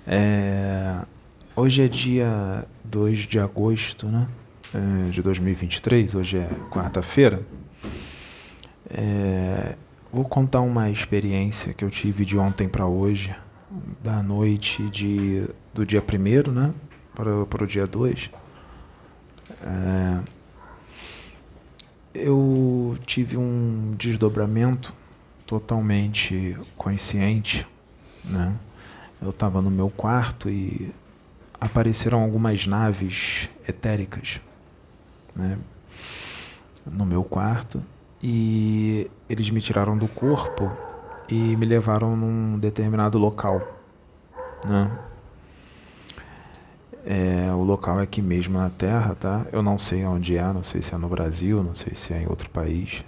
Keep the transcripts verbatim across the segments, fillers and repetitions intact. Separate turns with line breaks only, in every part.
É, hoje é dia dois de agosto, né? É, de dois mil e vinte e três, hoje é quarta-feira. É, vou contar uma experiência que eu tive de ontem para hoje, da noite de, do dia primeiro, né? Para, para o dia dois. É, eu tive um desdobramento totalmente consciente, né? Eu estava no meu quarto e apareceram algumas naves etéricas, né, no meu quarto, e eles me tiraram do corpo e me levaram num determinado local, né? É, o local é aqui mesmo na Terra, tá? Eu não sei onde é, não sei se é no Brasil, não sei se é em outro país.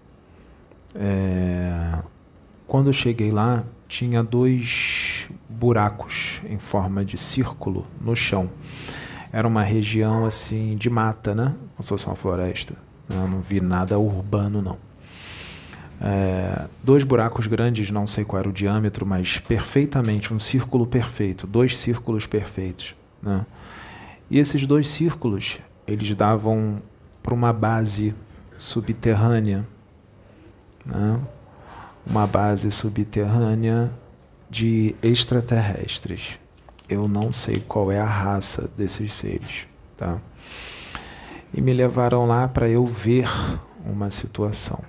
É, quando eu cheguei lá, tinha dois buracos em forma de círculo no chão. Era uma região assim de mata, né? Como se fosse uma floresta. Eu não vi nada urbano, não. É, dois buracos grandes, não sei qual era o diâmetro, mas perfeitamente, um círculo perfeito, dois círculos perfeitos, né? E esses dois círculos, eles davam para uma base subterrânea, né? Uma base subterrânea de extraterrestres. Eu não sei qual é a raça desses seres, tá? E me levaram lá para eu ver uma situação.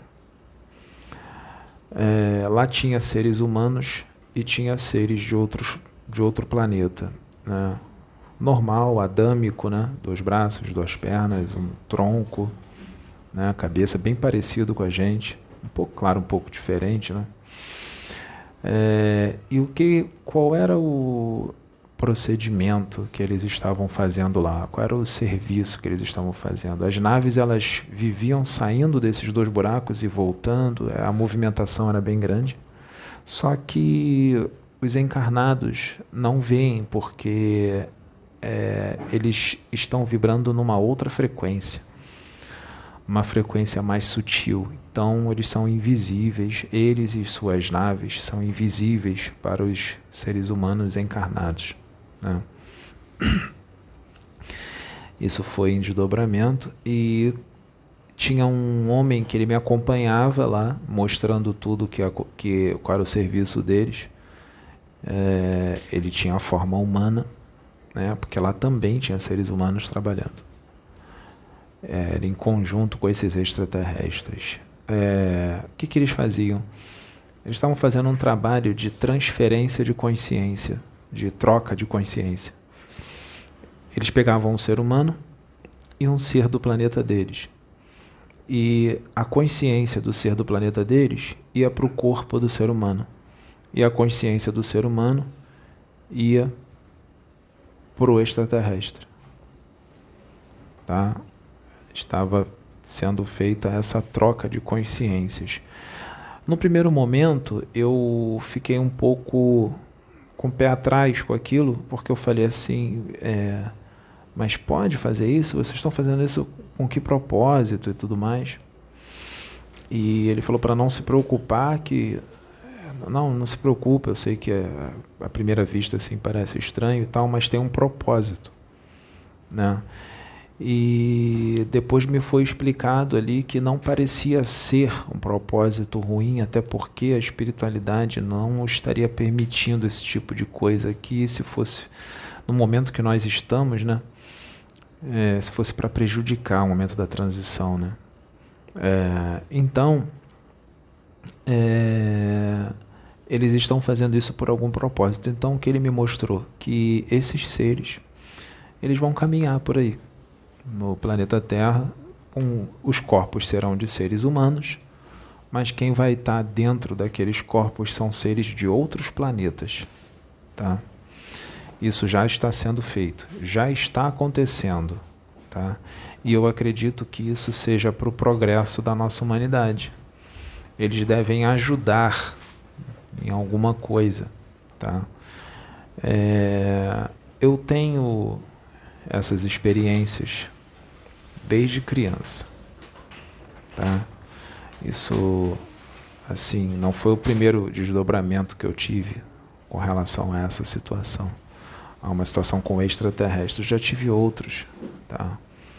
É, lá tinha seres humanos e tinha seres de, outros, de outro planeta, né? Normal, adâmico, né? Dois braços, duas pernas, um tronco, né? Cabeça bem parecido com a gente, um pouco, claro, um pouco diferente, né? É, e o que, qual era o procedimento que eles estavam fazendo lá? Qual era o serviço que eles estavam fazendo? As naves, elas viviam saindo desses dois buracos e voltando, a movimentação era bem grande, só que os encarnados não veem, porque é, eles estão vibrando numa outra frequência, uma frequência mais sutil. Então eles são invisíveis, eles e suas naves são invisíveis para os seres humanos encarnados, né? Isso foi em desdobramento, e tinha um homem que ele me acompanhava lá, mostrando tudo que, que qual era o serviço deles. É, ele tinha a forma humana, né? Porque lá também tinha seres humanos trabalhando. Era em conjunto com esses extraterrestres. É, o que, que eles faziam? Eles estavam fazendo um trabalho de transferência de consciência, de troca de consciência. Eles pegavam um ser humano e um ser do planeta deles. E a consciência do ser do planeta deles ia para o corpo do ser humano. E a consciência do ser humano ia para o extraterrestre. Tá? Estava sendo feita essa troca de consciências. No primeiro momento, eu fiquei um pouco com o pé atrás com aquilo, porque eu falei assim, é, mas pode fazer isso? Vocês estão fazendo isso com que propósito e tudo mais? E ele falou para não se preocupar, que não, não se preocupe, eu sei que é, à primeira vista assim parece estranho e tal, mas tem um propósito, né? E depois me foi explicado ali que não parecia ser um propósito ruim, até porque a espiritualidade não estaria permitindo esse tipo de coisa aqui, se fosse no momento que nós estamos, né? É, se fosse para prejudicar o momento da transição, né? É, então, é, eles estão fazendo isso por algum propósito. Então, o que ele me mostrou? Que esses seres, eles vão caminhar por aí no planeta Terra, com, os corpos serão de seres humanos, mas quem vai estar dentro daqueles corpos são seres de outros planetas, tá? Isso já está sendo feito, já está acontecendo, tá? E eu acredito que isso seja para o progresso da nossa humanidade. Eles devem ajudar em alguma coisa, tá? É, eu tenho essas experiências desde criança, tá? Isso, assim, não foi o primeiro desdobramento que eu tive com relação a essa situação. a uma situação com extraterrestres. Já tive outros, tá?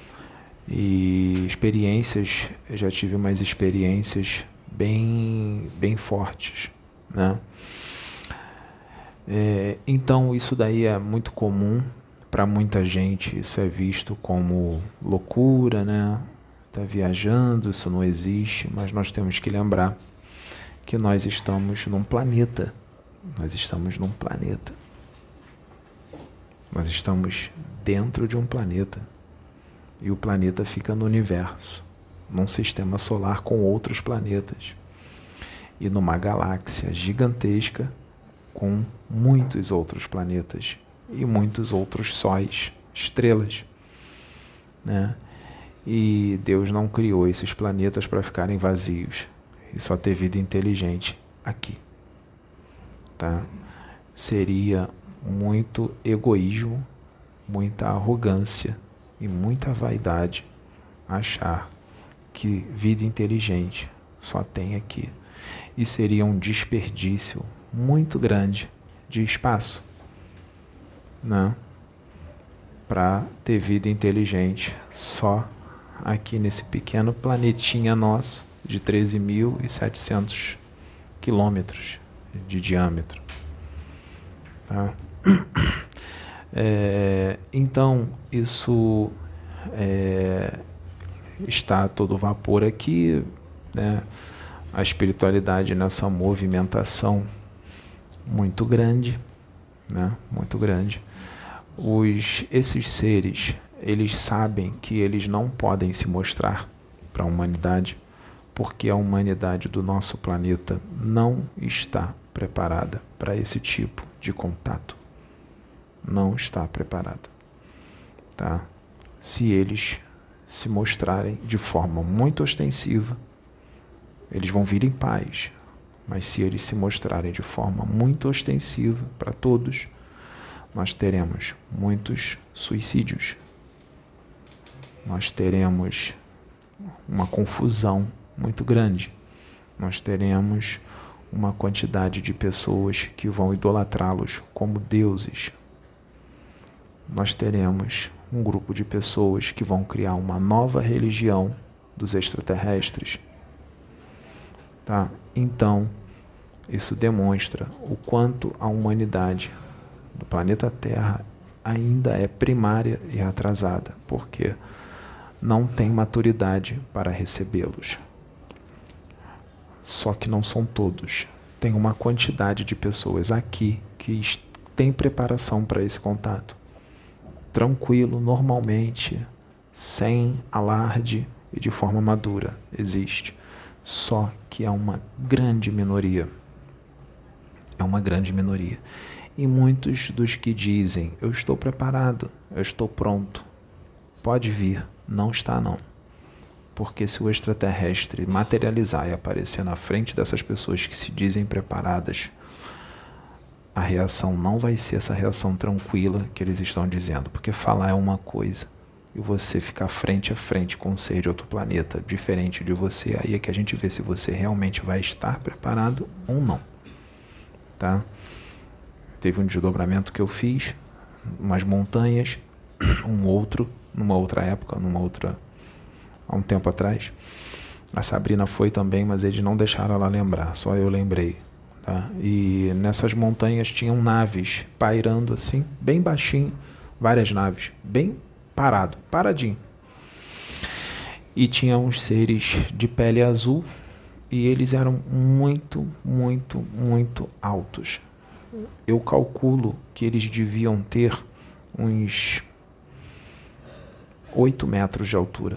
E experiências, eu já tive umas experiências bem, bem fortes, né? É, então isso daí é muito comum para muita gente. Isso é visto como loucura, né? Tá viajando, isso não existe. Mas nós temos que lembrar que nós estamos num planeta. Nós estamos num planeta. Nós estamos dentro de um planeta. E o planeta fica no universo, num sistema solar com outros planetas. E numa galáxia gigantesca com muitos outros planetas e muitos outros sóis, estrelas, né? E Deus não criou esses planetas para ficarem vazios e só ter vida inteligente aqui, tá? Seria muito egoísmo, muita arrogância e muita vaidade achar que vida inteligente só tem aqui. E seria um desperdício muito grande de espaço, né? Para ter vida inteligente só aqui nesse pequeno planetinha nosso de treze mil e setecentos quilômetros de diâmetro, tá? É, então, isso é, está a todo vapor aqui, né? A espiritualidade nessa movimentação muito grande, né? Muito grande. Os, esses seres, eles sabem que eles não podem se mostrar para a humanidade, porque a humanidade do nosso planeta não está preparada para esse tipo de contato. Não está preparada, tá? Se eles se mostrarem de forma muito ostensiva, eles vão vir em paz. Mas se eles se mostrarem de forma muito ostensiva para todos, nós teremos muitos suicídios. Nós teremos uma confusão muito grande. Nós teremos uma quantidade de pessoas que vão idolatrá-los como deuses. Nós teremos um grupo de pessoas que vão criar uma nova religião dos extraterrestres, tá? Então, isso demonstra o quanto a humanidade do planeta Terra ainda é primária e atrasada, porque não tem maturidade para recebê-los. Só que não são todos. Tem uma quantidade de pessoas aqui que têm preparação para esse contato. Tranquilo, normalmente, sem alarde e de forma madura. Existe. Só que é uma grande minoria. É uma grande minoria. E muitos dos que dizem, eu estou preparado, eu estou pronto, pode vir, não está não. Porque se o extraterrestre materializar e aparecer na frente dessas pessoas que se dizem preparadas, a reação não vai ser essa reação tranquila que eles estão dizendo. Porque falar é uma coisa, e você ficar frente a frente com um ser de outro planeta, diferente de você, aí é que a gente vê se você realmente vai estar preparado ou não, tá? Teve um desdobramento que eu fiz, umas montanhas, um outro, numa outra época, numa outra, há um tempo atrás. A Sabrina foi também, mas eles não deixaram ela lembrar, só eu lembrei, tá? E nessas montanhas tinham naves pairando assim, bem baixinho, várias naves, bem parado, paradinho. E tinha uns seres de pele azul e eles eram muito, muito, muito altos. Eu calculo que eles deviam ter uns oito metros de altura,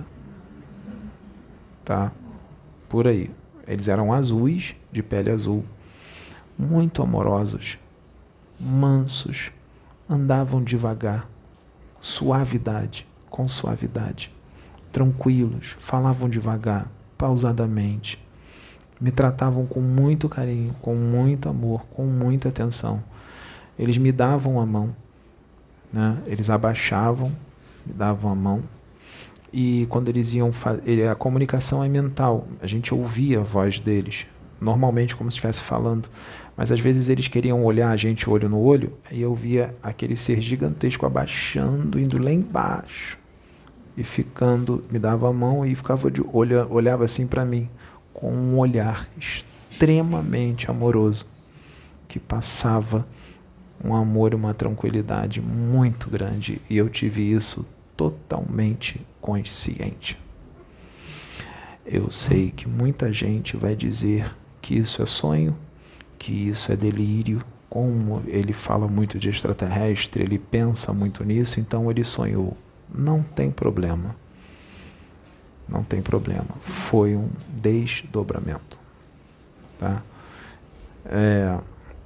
tá? Por aí. Eles eram azuis, de pele azul, muito amorosos, mansos, andavam devagar, suavidade, com suavidade, tranquilos, falavam devagar, pausadamente, me tratavam com muito carinho, com muito amor, com muita atenção. Eles me davam a mão, né? Eles abaixavam, me davam a mão. E quando eles iam fazer... A comunicação é mental. A gente ouvia a voz deles. normalmente como se estivesse falando, mas às vezes eles queriam olhar a gente olho no olho, e eu via aquele ser gigantesco abaixando, indo lá embaixo, e ficando, me dava a mão e ficava de olho, olhava assim para mim, com um olhar extremamente amoroso, que passava um amor e uma tranquilidade muito grande, e eu tive isso totalmente consciente. Eu sei que muita gente vai dizer que isso é sonho, que isso é delírio, como ele fala muito de extraterrestre, ele pensa muito nisso, então ele sonhou. Não tem problema. Não tem problema. Foi um desdobramento. Tá? É,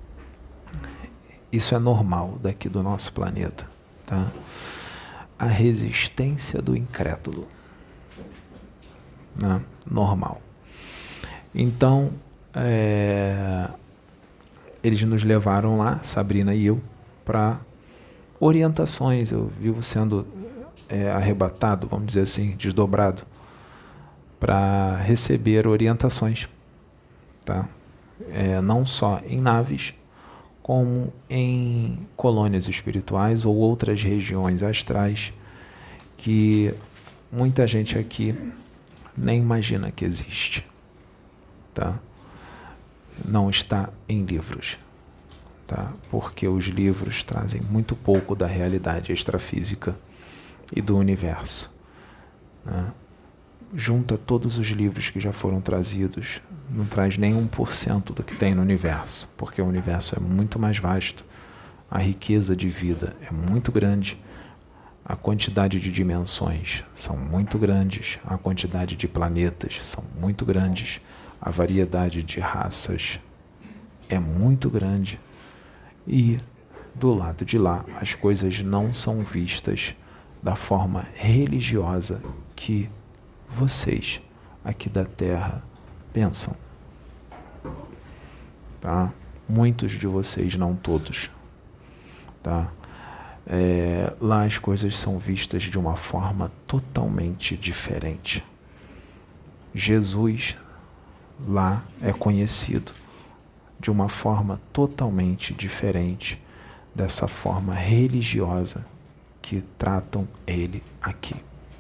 isso é normal daqui do nosso planeta. Tá? A resistência do incrédulo. Né? Normal. Então, é, eles nos levaram lá, Sabrina e eu, para orientações. Eu vivo sendo é, arrebatado, vamos dizer assim, desdobrado, para receber orientações, tá? É, não só em naves, como em colônias espirituais ou outras regiões astrais que muita gente aqui nem imagina que existe, tá? Não está em livros, tá? Porque os livros trazem muito pouco da realidade extrafísica e do universo, né? Junta todos os livros que já foram trazidos, não traz nem um por cento do que tem no universo, porque o universo é muito mais vasto, a riqueza de vida é muito grande, a quantidade de dimensões são muito grandes, a quantidade de planetas são muito grandes, a variedade de raças é muito grande, e do lado de lá as coisas não são vistas da forma religiosa que vocês aqui da Terra pensam, tá? Muitos de vocês, não todos, tá? É, lá as coisas são vistas de uma forma totalmente diferente. Jesus lá é conhecido de uma forma totalmente diferente dessa forma religiosa que tratam ele aqui.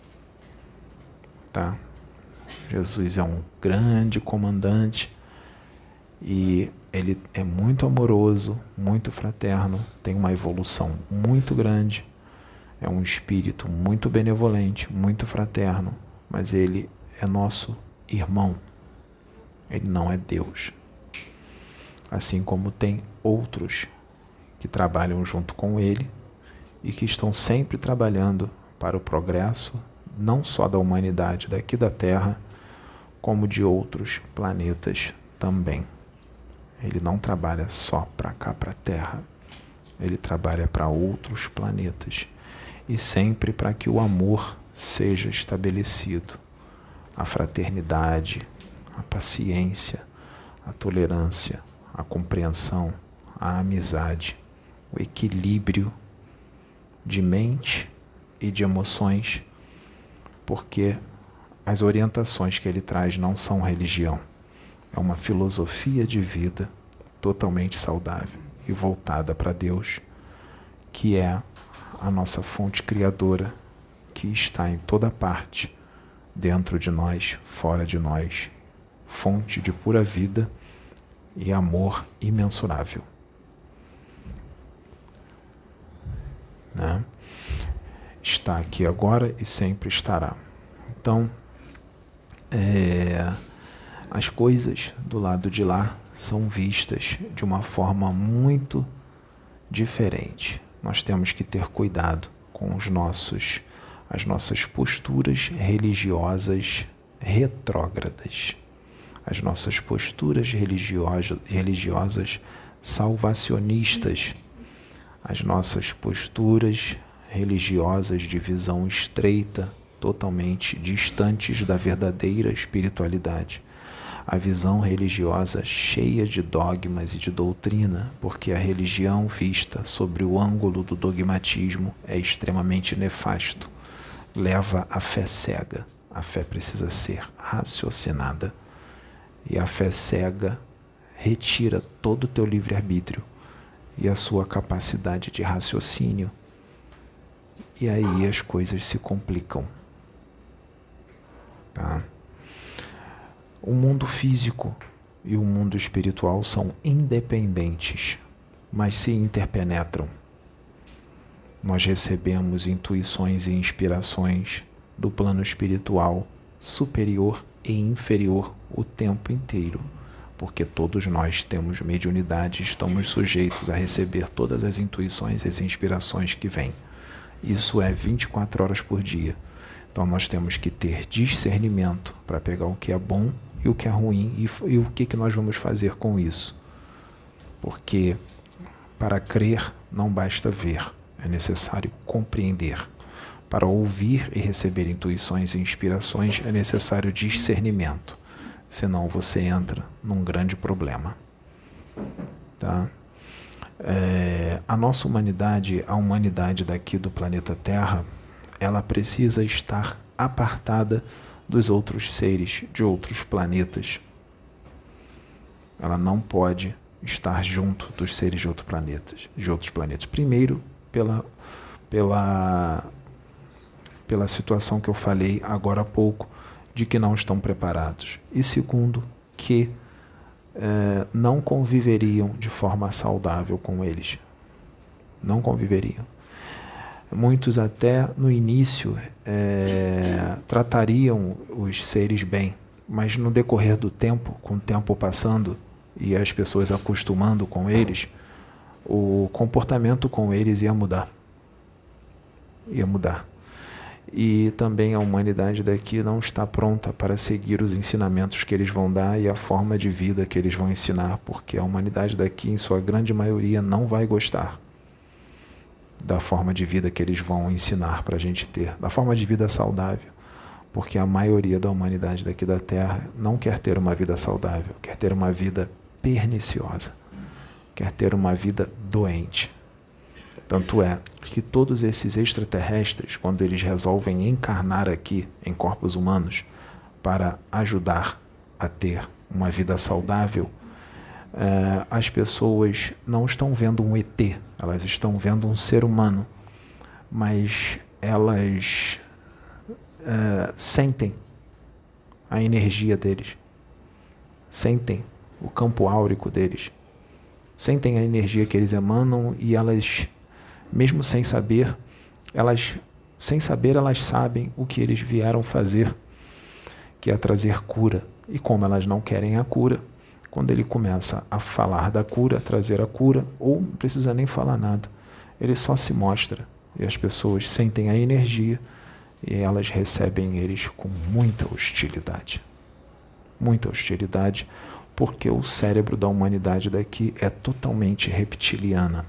Tá? Jesus é um grande comandante e ele é muito amoroso, muito fraterno, tem uma evolução muito grande, é um espírito muito benevolente, muito fraterno, mas ele é nosso irmão, ele não é Deus. Assim como tem outros que trabalham junto com ele e que estão sempre trabalhando para o progresso, não só da humanidade daqui da Terra, como de outros planetas também. Ele não trabalha só para cá, para a Terra. Ele trabalha para outros planetas. E sempre para que o amor seja estabelecido. A fraternidade, a paciência, a tolerância, a compreensão, a amizade, o equilíbrio de mente e de emoções, porque as orientações que ele traz não são religião. É uma filosofia de vida totalmente saudável e voltada para Deus, que é a nossa fonte criadora, que está em toda parte, dentro de nós, fora de nós, fonte de pura vida e amor imensurável. Né? Está aqui agora e sempre estará. Então, é, as coisas do lado de lá são vistas de uma forma muito diferente. Nós temos que ter cuidado com os nossos, as nossas posturas religiosas retrógradas, as nossas posturas religiosas, religiosas salvacionistas, as nossas posturas religiosas de visão estreita, totalmente distantes da verdadeira espiritualidade. A visão religiosa cheia de dogmas e de doutrina, porque a religião vista sobre o ângulo do dogmatismo é extremamente nefasto. Leva à fé cega. A fé precisa ser raciocinada. E a fé cega retira todo o teu livre-arbítrio e a sua capacidade de raciocínio. E aí as coisas se complicam. Tá? O mundo físico e o mundo espiritual são independentes, mas se interpenetram. Nós recebemos intuições e inspirações do plano espiritual superior e inferior o tempo inteiro, porque todos nós temos mediunidade e estamos sujeitos a receber todas as intuições e as inspirações que vêm. Isso é vinte e quatro horas por dia. Então nós temos que ter discernimento para pegar o que é bom e o que é ruim e, e o que, que nós vamos fazer com isso. Porque para crer não basta ver, é necessário compreender. Para ouvir e receber intuições e inspirações é necessário discernimento. Senão você entra num grande problema. Tá? É, a nossa humanidade, a humanidade daqui do planeta Terra, ela precisa estar apartada dos outros seres de outros planetas. Ela não pode estar junto dos seres de outros planetas, de outros planetas. Primeiro, pela, pela, pela situação que eu falei agora há pouco, de que não estão preparados. E segundo, que é, não conviveriam de forma saudável com eles. Não conviveriam. Muitos até no início é, tratariam os seres bem, mas no decorrer do tempo, com o tempo passando e as pessoas acostumando com eles, o comportamento com eles ia mudar. Ia mudar. E também a humanidade daqui não está pronta para seguir os ensinamentos que eles vão dar e a forma de vida que eles vão ensinar, porque a humanidade daqui, em sua grande maioria, não vai gostar da forma de vida que eles vão ensinar para a gente ter, da forma de vida saudável, porque a maioria da humanidade daqui da Terra não quer ter uma vida saudável, quer ter uma vida perniciosa, quer ter uma vida doente. Tanto é que todos esses extraterrestres, quando eles resolvem encarnar aqui em corpos humanos para ajudar a ter uma vida saudável, Uh, as pessoas não estão vendo um E T, elas estão vendo um ser humano, mas elas uh, sentem a energia deles, sentem o campo áurico deles, sentem a energia que eles emanam e elas, mesmo sem saber, elas, sem saber, elas sabem o que eles vieram fazer, que é trazer cura. E como elas não querem a cura, quando ele começa a falar da cura, a trazer a cura, ou não precisa nem falar nada, ele só se mostra e as pessoas sentem a energia e elas recebem eles com muita hostilidade. Muita hostilidade, porque o cérebro da humanidade daqui é totalmente reptiliana.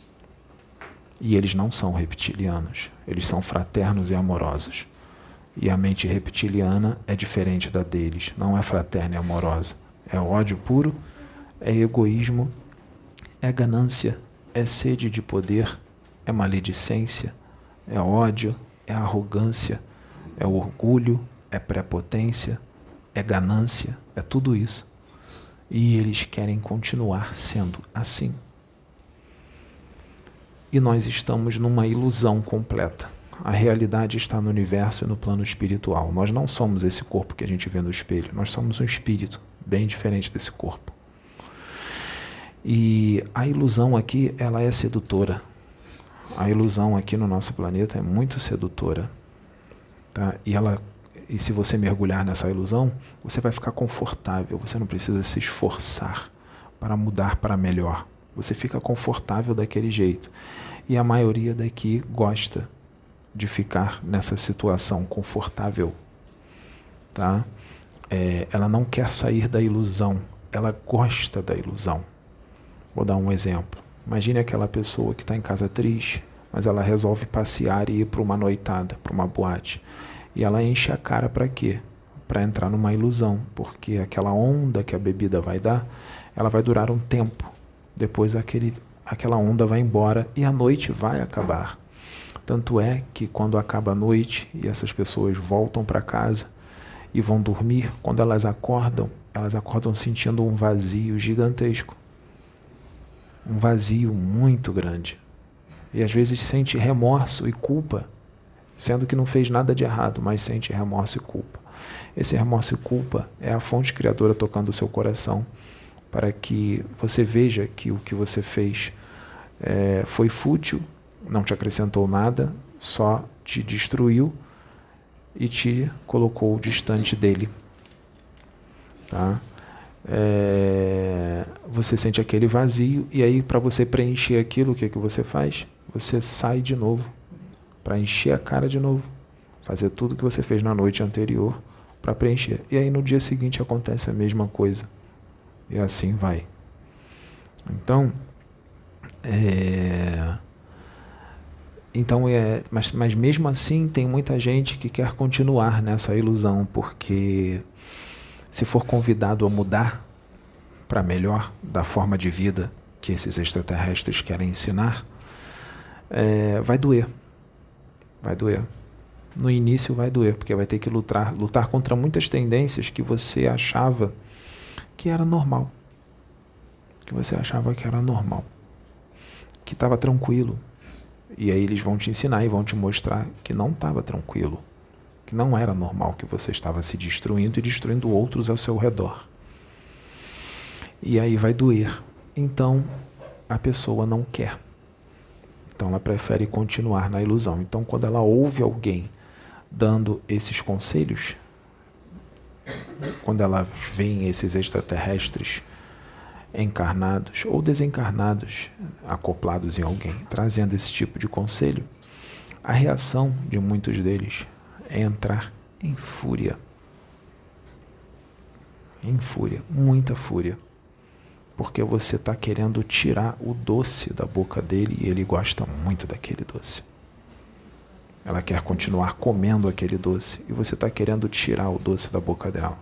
E eles não são reptilianos, eles são fraternos e amorosos. E a mente reptiliana é diferente da deles, não é fraterna e amorosa. É ódio puro, é egoísmo, é ganância, é sede de poder, é maledicência, é ódio, é arrogância, é orgulho, é prepotência, é ganância, é tudo isso. E eles querem continuar sendo assim. E nós estamos numa ilusão completa. A realidade está no universo e no plano espiritual. Nós não somos esse corpo que a gente vê no espelho, nós somos um espírito bem diferente desse corpo. E a ilusão aqui, ela é sedutora. A ilusão aqui no nosso planeta é muito sedutora. Tá? E, ela, e se você mergulhar nessa ilusão, você vai ficar confortável. Você não precisa se esforçar para mudar para melhor. Você fica confortável daquele jeito. E a maioria daqui gosta de ficar nessa situação confortável. Tá? É, ela não quer sair da ilusão, ela gosta da ilusão. Vou dar um exemplo. Imagine aquela pessoa que está em casa triste, mas ela resolve passear e ir para uma noitada, para uma boate. E ela enche a cara para quê? Para entrar numa ilusão, porque aquela onda que a bebida vai dar, ela vai durar um tempo. Depois aquele, aquela onda vai embora e a noite vai acabar. Tanto é que quando acaba a noite e essas pessoas voltam para casa, e vão dormir, quando elas acordam, elas acordam sentindo um vazio gigantesco. Um vazio muito grande. E às vezes sente remorso e culpa, sendo que não fez nada de errado, mas sente remorso e culpa. Esse remorso e culpa é a fonte criadora tocando o seu coração, para que você veja que o que você fez é, foi fútil, não te acrescentou nada, só te destruiu e te colocou distante dele. Tá? É, você sente aquele vazio, e aí para você preencher aquilo, o que, que você faz? Você sai de novo, para encher a cara de novo, fazer tudo que você fez na noite anterior para preencher. E aí no dia seguinte acontece a mesma coisa. E assim vai. Então, é... Então é... Mas, mas mesmo assim tem muita gente que quer continuar nessa ilusão, porque se for convidado a mudar para melhor da forma de vida que esses extraterrestres querem ensinar, é... vai doer. Vai doer. No início vai doer, porque vai ter que lutar, lutar contra muitas tendências que você achava que era normal. Que você achava que era normal. Que estava tranquilo. E aí eles vão te ensinar e vão te mostrar que não estava tranquilo. Que não era normal, que você estava se destruindo e destruindo outros ao seu redor. E aí vai doer. Então, a pessoa não quer. Então, ela prefere continuar na ilusão. Então, quando ela ouve alguém dando esses conselhos, quando ela vê esses extraterrestres encarnados ou desencarnados, acoplados em alguém, trazendo esse tipo de conselho, a reação de muitos deles é entrar em fúria. Em fúria, muita fúria. Porque você está querendo tirar o doce da boca dele e ele gosta muito daquele doce. Ela quer continuar comendo aquele doce e você está querendo tirar o doce da boca dela.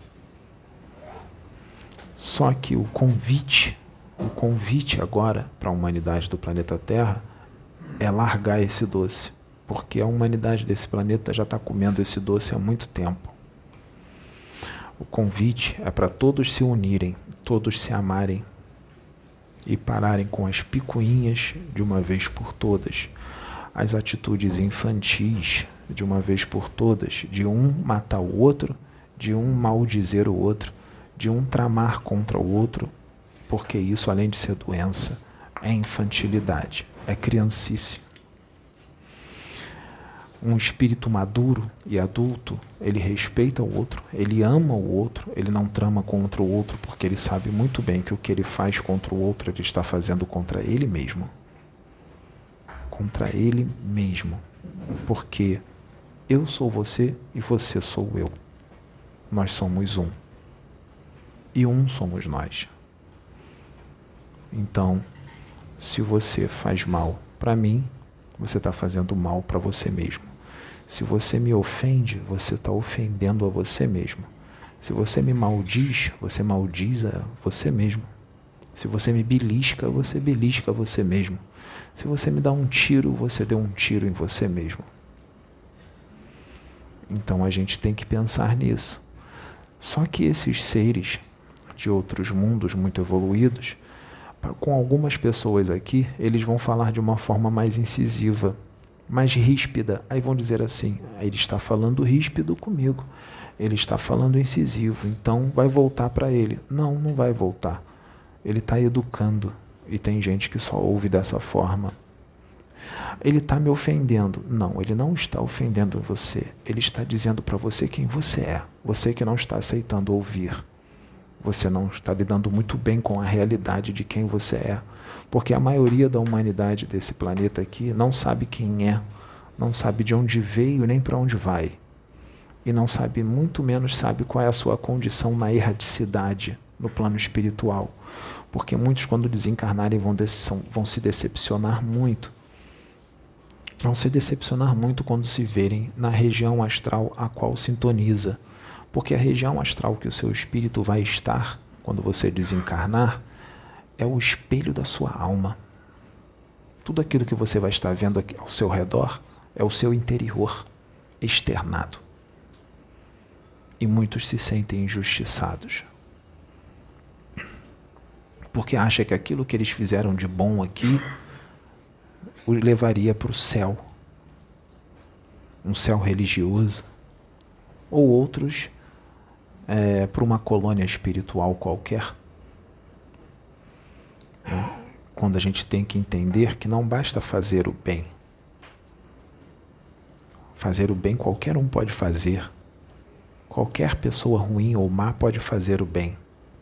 Só que o convite, o convite agora para a humanidade do planeta Terra é largar esse doce, porque a humanidade desse planeta já está comendo esse doce há muito tempo. O convite é para todos se unirem, todos se amarem e pararem com as picuinhas de uma vez por todas, as atitudes infantis de uma vez por todas, de um matar o outro, de um maldizer o outro, de um tramar contra o outro, porque isso, além de ser doença, é infantilidade, é criancice. Um espírito maduro e adulto, ele respeita o outro, ele ama o outro, ele não trama contra o outro, porque ele sabe muito bem que o que ele faz contra o outro, ele está fazendo contra ele mesmo. Contra ele mesmo. Porque eu sou você e você sou eu. Nós somos um. E um somos nós. Então, se você faz mal para mim, você está fazendo mal para você mesmo. Se você me ofende, você está ofendendo a você mesmo. Se você me maldiz, você maldiz a você mesmo. Se você me belisca, você belisca a você mesmo. Se você me dá um tiro, você deu um tiro em você mesmo. Então a gente tem que pensar nisso. Só que esses seres de outros mundos muito evoluídos, com algumas pessoas aqui, eles vão falar de uma forma mais incisiva, mais ríspida. Aí vão dizer assim, ele está falando ríspido comigo, ele está falando incisivo, então vai voltar para ele. Não, não vai voltar. Ele está educando, e tem gente que só ouve dessa forma. Ele está me ofendendo. Não, ele não está ofendendo você. Ele está dizendo para você quem você é. Você que não está aceitando ouvir. Você não está lidando muito bem com a realidade de quem você é. Porque a maioria da humanidade desse planeta aqui não sabe quem é, não sabe de onde veio nem para onde vai. E não sabe, muito menos sabe qual é a sua condição na erradicidade, no plano espiritual. Porque muitos, quando desencarnarem, vão, vão se decepcionar muito. Vão se decepcionar muito quando se verem na região astral a qual sintoniza. Porque a região astral que o seu espírito vai estar, quando você desencarnar, é o espelho da sua alma. Tudo aquilo que você vai estar vendo aqui ao seu redor é o seu interior externado. E muitos se sentem injustiçados. porque acha que aquilo que eles fizeram de bom aqui o levaria para o céu, um céu religioso, ou outros é, para uma colônia espiritual qualquer. É, quando a gente tem que entender que não basta fazer o bem. Fazer o bem qualquer um pode fazer. Qualquer pessoa ruim ou má pode fazer o bem.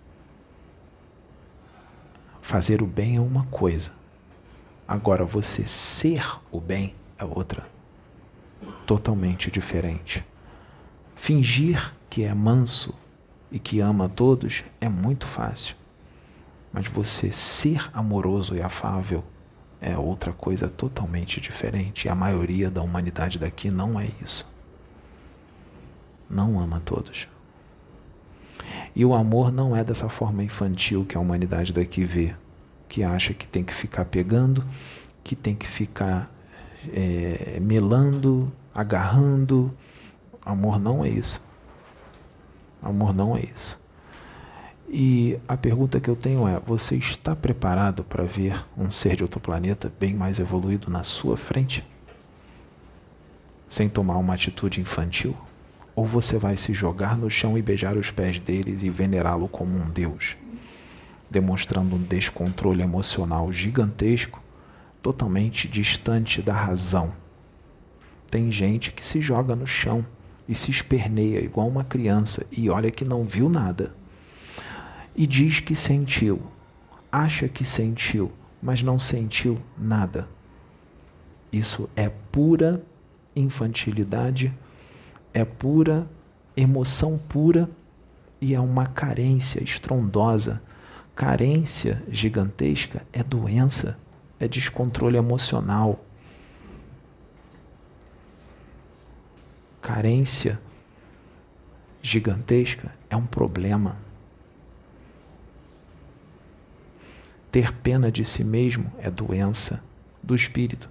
Fazer o bem é uma coisa. Agora, você ser o bem é outra. Totalmente diferente. Fingir que é manso e que ama a todos é muito fácil. Mas você ser amoroso e afável é outra coisa totalmente diferente. E a maioria da humanidade daqui não é isso. Não ama a todos. E o amor não é dessa forma infantil que a humanidade daqui vê, que acha que tem que ficar pegando, que tem que ficar é, melando, agarrando. Amor não é isso. Amor não é isso. E a pergunta que eu tenho é, você está preparado para ver um ser de outro planeta bem mais evoluído na sua frente? Sem tomar uma atitude infantil? Ou você vai se jogar no chão e beijar os pés deles e venerá-lo como um deus, demonstrando um descontrole emocional gigantesco, totalmente distante da razão? Tem gente que se joga no chão e se esperneia igual uma criança e olha que não viu nada. E diz que sentiu, acha que sentiu, mas não sentiu nada. Isso é pura infantilidade, é pura emoção pura e é uma carência estrondosa. Carência gigantesca é doença, é descontrole emocional. Carência gigantesca é um problema. Ter pena de si mesmo é doença do espírito.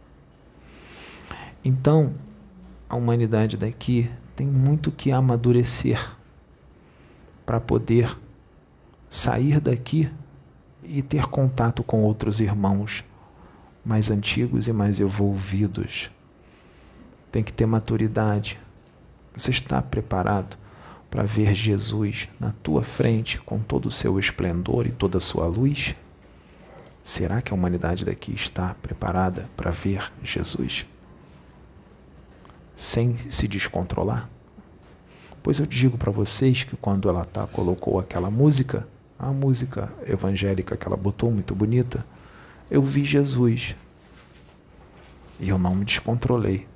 Então, a humanidade daqui tem muito que amadurecer para poder sair daqui e ter contato com outros irmãos mais antigos e mais evolvidos. Tem que ter maturidade. Você está preparado para ver Jesus na tua frente com todo o seu esplendor e toda a sua luz? Será que a humanidade daqui está preparada para ver Jesus sem se descontrolar? Pois eu digo para vocês que quando ela tá, colocou aquela música, a música evangélica que ela botou, muito bonita, eu vi Jesus e eu não me descontrolei.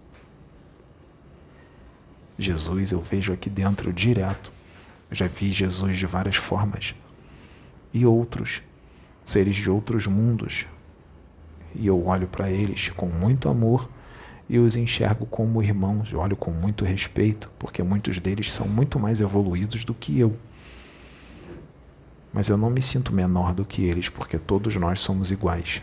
Jesus eu vejo aqui dentro direto. Eu já vi Jesus de várias formas. E outros, seres de outros mundos. E eu olho para eles com muito amor e os enxergo como irmãos. Eu olho com muito respeito, porque muitos deles são muito mais evoluídos do que eu. Mas eu não me sinto menor do que eles, porque todos nós somos iguais.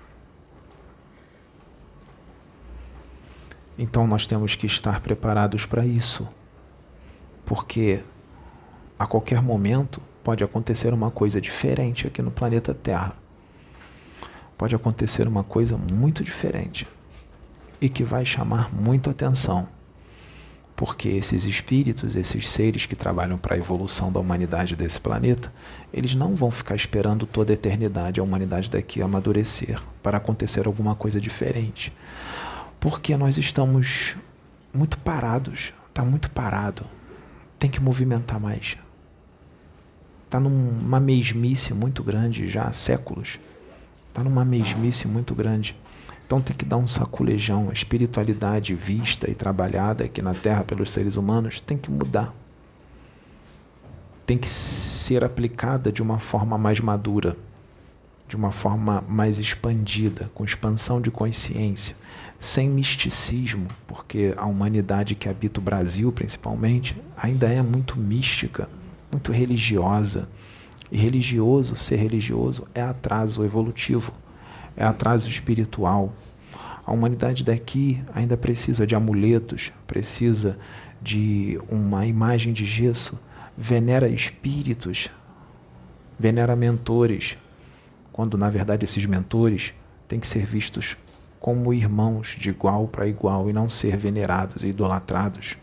Então nós temos que estar preparados para isso, porque a qualquer momento pode acontecer uma coisa diferente aqui no planeta Terra. Pode acontecer uma coisa muito diferente e que vai chamar muito atenção, porque esses espíritos, esses seres que trabalham para a evolução da humanidade desse planeta, eles não vão ficar esperando toda a eternidade a humanidade daqui amadurecer para acontecer alguma coisa diferente. Porque nós estamos muito parados, está muito parado, tem que movimentar mais. Está numa mesmice muito grande já há séculos, está numa mesmice muito grande. Então tem que dar um saculejão, a espiritualidade vista e trabalhada aqui na Terra pelos seres humanos tem que mudar. Tem que ser aplicada de uma forma mais madura, de uma forma mais expandida, com expansão de consciência, sem misticismo, porque a humanidade que habita o Brasil, principalmente, ainda é muito mística, muito religiosa. E religioso, ser religioso, é atraso evolutivo, é atraso espiritual. A humanidade daqui ainda precisa de amuletos, precisa de uma imagem de gesso, venera espíritos, venera mentores, quando na verdade esses mentores têm que ser vistos como irmãos de igual para igual e não ser venerados e idolatrados.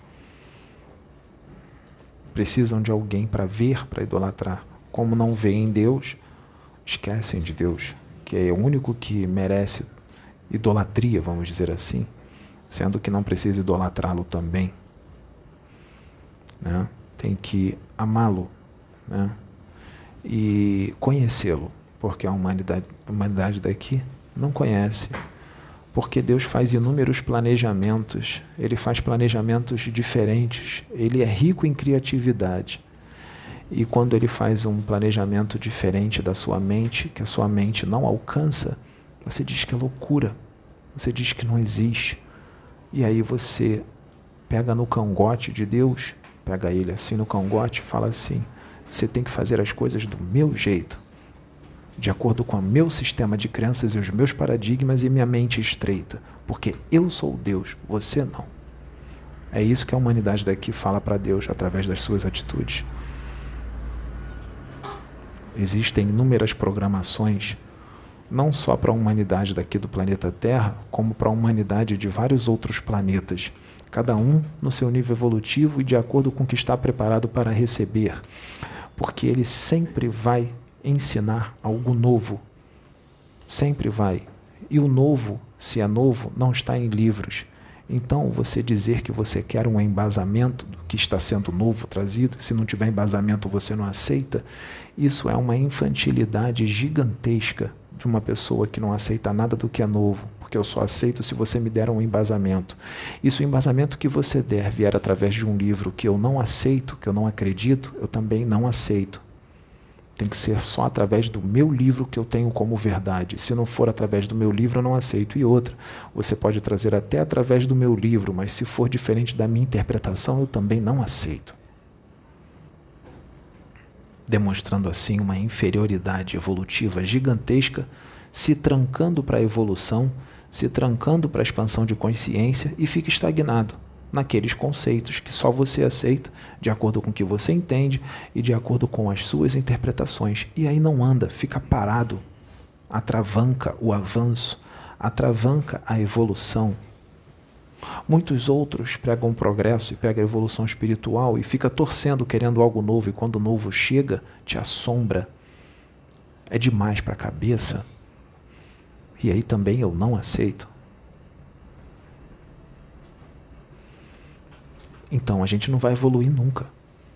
Precisam de alguém para ver, para idolatrar. Como não veem Deus, esquecem de Deus, que é o único que merece idolatria, vamos dizer assim, sendo que não precisa idolatrá-lo também. Né? Tem que amá-lo, né? E conhecê-lo, porque a humanidade, a humanidade daqui não conhece. Porque Deus faz inúmeros planejamentos, Ele faz planejamentos diferentes, Ele é rico em criatividade. E quando Ele faz um planejamento diferente da sua mente, que a sua mente não alcança, você diz que é loucura, você diz que não existe. E aí você pega no cangote de Deus, pega Ele assim no cangote e fala assim: você tem que fazer as coisas do meu jeito, de acordo com o meu sistema de crenças e os meus paradigmas e minha mente estreita, porque eu sou Deus, você não. É isso que a humanidade daqui fala para Deus através das suas atitudes. Existem inúmeras programações, não só para a humanidade daqui do planeta Terra, como para a humanidade de vários outros planetas, cada um no seu nível evolutivo e de acordo com o que está preparado para receber, porque ele sempre vai ensinar algo novo, sempre vai. E o novo, se é novo, não está em livros. Então, você dizer que você quer um embasamento do que está sendo novo trazido, se não tiver embasamento você não aceita, isso é uma infantilidade gigantesca de uma pessoa que não aceita nada do que é novo, porque eu só aceito se você me der um embasamento. E se o embasamento que você der vier através de um livro que eu não aceito, que eu não acredito, eu também não aceito. Tem que ser só através do meu livro que eu tenho como verdade. Se não for através do meu livro, eu não aceito. E outra, você pode trazer até através do meu livro, mas se for diferente da minha interpretação, eu também não aceito. Demonstrando assim uma inferioridade evolutiva gigantesca, se trancando para a evolução, se trancando para a expansão de consciência e fica estagnado naqueles conceitos que só você aceita de acordo com o que você entende e de acordo com as suas interpretações. E aí não anda, fica parado, atravanca o avanço, atravanca a evolução. Muitos outros pregam o progresso e pegam a evolução espiritual e fica torcendo, querendo algo novo, e quando o novo chega, te assombra. É demais para a cabeça. E aí também eu não aceito. Então a gente não vai evoluir nunca.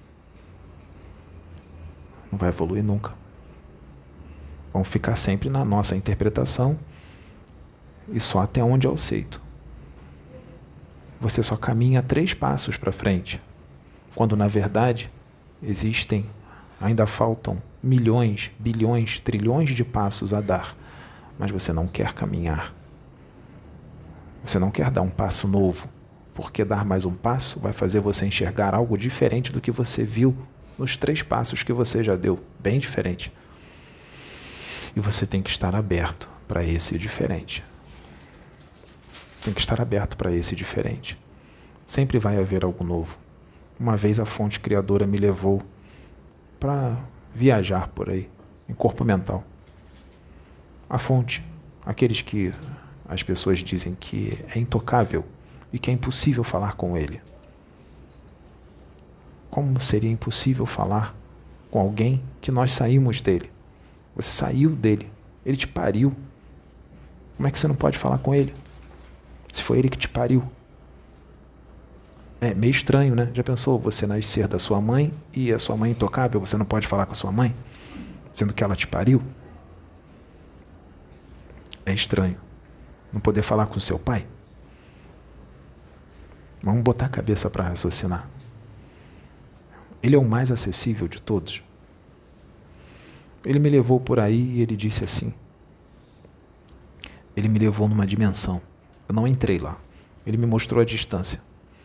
Não vai evoluir nunca. Vamos ficar sempre na nossa interpretação e só até onde eu aceito. Você só caminha três passos para frente, quando na verdade existem, ainda faltam milhões, bilhões, trilhões de passos a dar, mas você não quer caminhar. Você não quer dar um passo novo, porque dar mais um passo vai fazer você enxergar algo diferente do que você viu nos três passos que você já deu, bem diferente. E você tem que estar aberto para esse diferente. Tem que estar aberto para esse diferente. Sempre vai haver algo novo. Uma vez a fonte criadora me levou para viajar por aí, em corpo mental. A fonte, aqueles que as pessoas dizem que é intocável e que é impossível falar com ele. Como seria impossível falar com alguém que nós saímos dele? Você saiu dele, ele te pariu. Como é que você não pode falar com ele? Se foi ele que te pariu. É meio estranho, né? Já pensou você nascer da sua mãe e a sua mãe intocável, você não pode falar com a sua mãe, sendo que ela te pariu? É estranho. Não poder falar com o seu pai? Vamos botar a cabeça para raciocinar. Ele é o mais acessível de todos. Ele me levou por aí e ele disse assim. Ele me levou numa dimensão. Eu não entrei lá. Ele me mostrou a distância.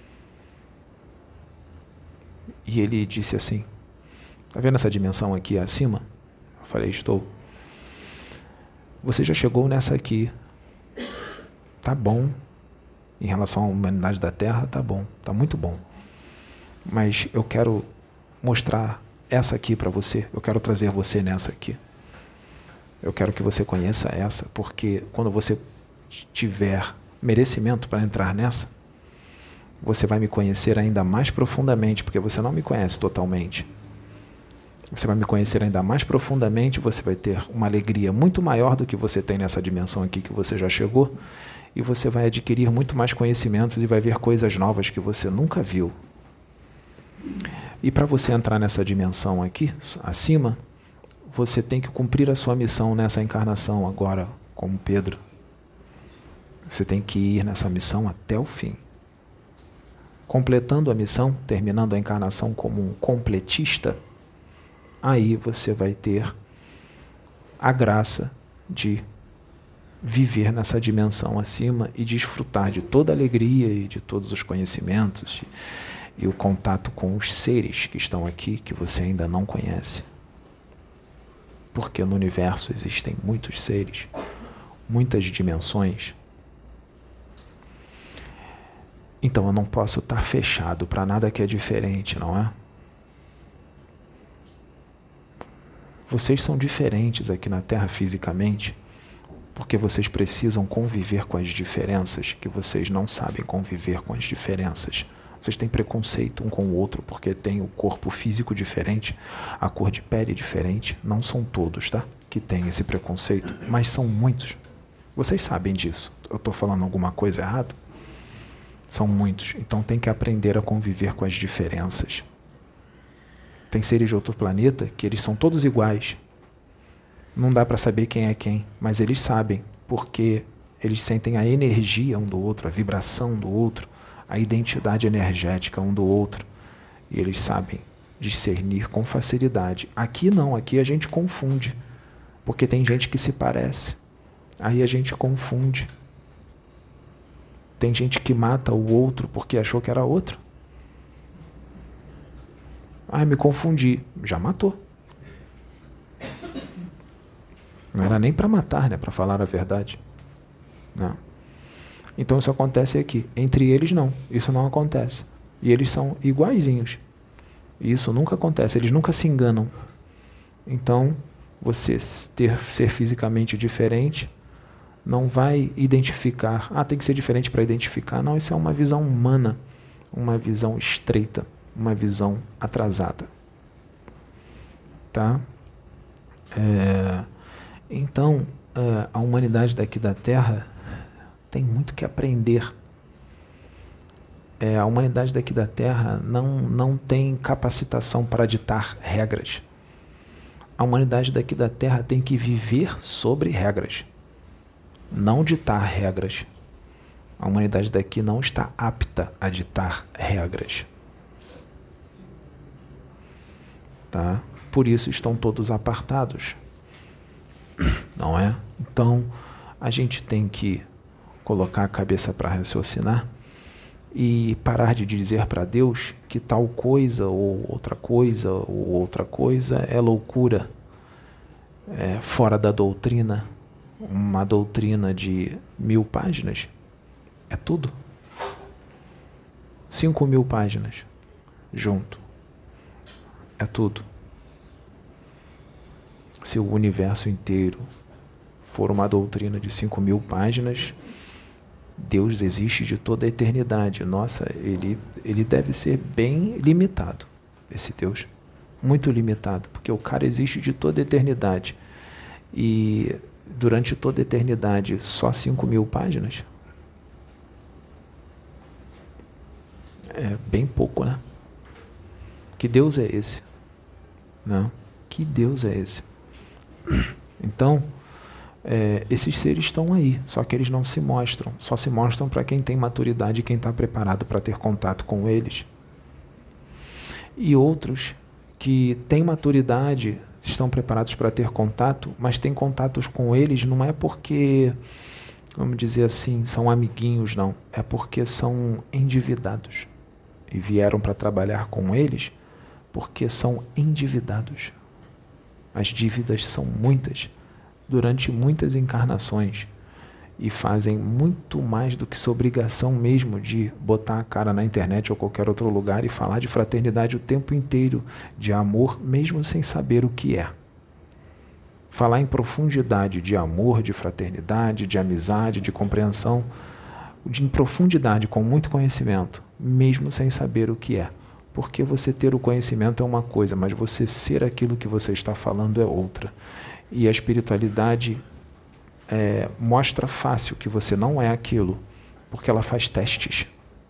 E ele disse assim, tá vendo essa dimensão aqui acima? Eu falei, estou. Você já chegou nessa aqui. Tá bom. Em relação à humanidade da Terra, tá bom. Tá muito bom. Mas eu quero mostrar essa aqui para você, eu quero trazer você nessa aqui. Eu quero que você conheça essa, porque quando você tiver merecimento para entrar nessa, você vai me conhecer ainda mais profundamente, porque você não me conhece totalmente. Você vai me conhecer ainda mais profundamente, você vai ter uma alegria muito maior do que você tem nessa dimensão aqui que você já chegou, e você vai adquirir muito mais conhecimentos e vai ver coisas novas que você nunca viu. E para você entrar nessa dimensão aqui, acima, você tem que cumprir a sua missão nessa encarnação agora, como Pedro. Você tem que ir nessa missão até o fim. Completando a missão, terminando a encarnação como um completista, aí você vai ter a graça de viver nessa dimensão acima e desfrutar de toda a alegria e de todos os conhecimentos e, e o contato com os seres que estão aqui, que você ainda não conhece. Porque no universo existem muitos seres, muitas dimensões. Então eu não posso estar fechado para nada que é diferente, não é? Vocês são diferentes aqui na Terra fisicamente, porque vocês precisam conviver com as diferenças, que vocês não sabem conviver com as diferenças. Vocês têm preconceito um com o outro, porque tem o corpo físico diferente, a cor de pele diferente. Não são todos, tá? Que têm esse preconceito, mas são muitos. Vocês sabem disso. Eu estou falando alguma coisa errada? São muitos. Então tem que aprender a conviver com as diferenças. Tem seres de outro planeta que eles são todos iguais. Não dá para saber quem é quem, mas eles sabem, porque eles sentem a energia um do outro, a vibração do outro, a identidade energética um do outro, e eles sabem discernir com facilidade. Aqui não, aqui a gente confunde, porque tem gente que se parece, aí a gente confunde. Tem gente que mata o outro porque achou que era outro. Ah, me confundi, já matou. Não era nem para matar, né? Para falar a verdade. Não. Então isso acontece aqui. Entre eles não, isso não acontece. E eles são iguaizinhos. E isso nunca acontece, eles nunca se enganam. Então, você ter, ser fisicamente diferente não vai identificar. Ah, tem que ser diferente para identificar. Não, isso é uma visão humana, uma visão estreita, uma visão atrasada. Tá? É, então, a humanidade daqui da Terra tem muito que aprender. É, a humanidade daqui da Terra não, não tem capacitação para ditar regras. A humanidade daqui da Terra tem que viver sobre regras, não ditar regras. A humanidade daqui não está apta a ditar regras. Tá? Por isso estão todos apartados. Não é? Então, a gente tem que colocar a cabeça para raciocinar e parar de dizer para Deus que tal coisa ou outra coisa ou outra coisa é loucura, é fora da doutrina. Uma doutrina de mil páginas é tudo. Cinco mil páginas junto é tudo. Se o universo inteiro for uma doutrina de cinco mil páginas, Deus existe de toda a eternidade. Nossa, ele, ele deve ser bem limitado, esse Deus. Muito limitado, porque o cara existe de toda a eternidade. E durante toda a eternidade, só cinco mil páginas? É bem pouco, né? Que Deus é esse? Não? Que Deus é esse? Então, é, esses seres estão aí, só que eles não se mostram. Só se mostram para quem tem maturidade e quem está preparado para ter contato com eles. E outros que têm maturidade, estão preparados para ter contato, mas têm contatos com eles não é porque, vamos dizer assim, são amiguinhos, não. É porque são endividados. E vieram para trabalhar com eles porque são endividados. As dívidas são muitas, durante muitas encarnações. e fazem muito mais do que sua obrigação mesmo de botar a cara na internet ou qualquer outro lugar e falar de fraternidade o tempo inteiro, de amor, mesmo sem saber o que é. Falar em profundidade de amor, de fraternidade, de amizade, de compreensão, de em profundidade, com muito conhecimento, mesmo sem saber o que é. Porque você ter o conhecimento é uma coisa, mas você ser aquilo que você está falando é outra. E a espiritualidade é, mostra fácil que você não é aquilo, porque ela faz testes.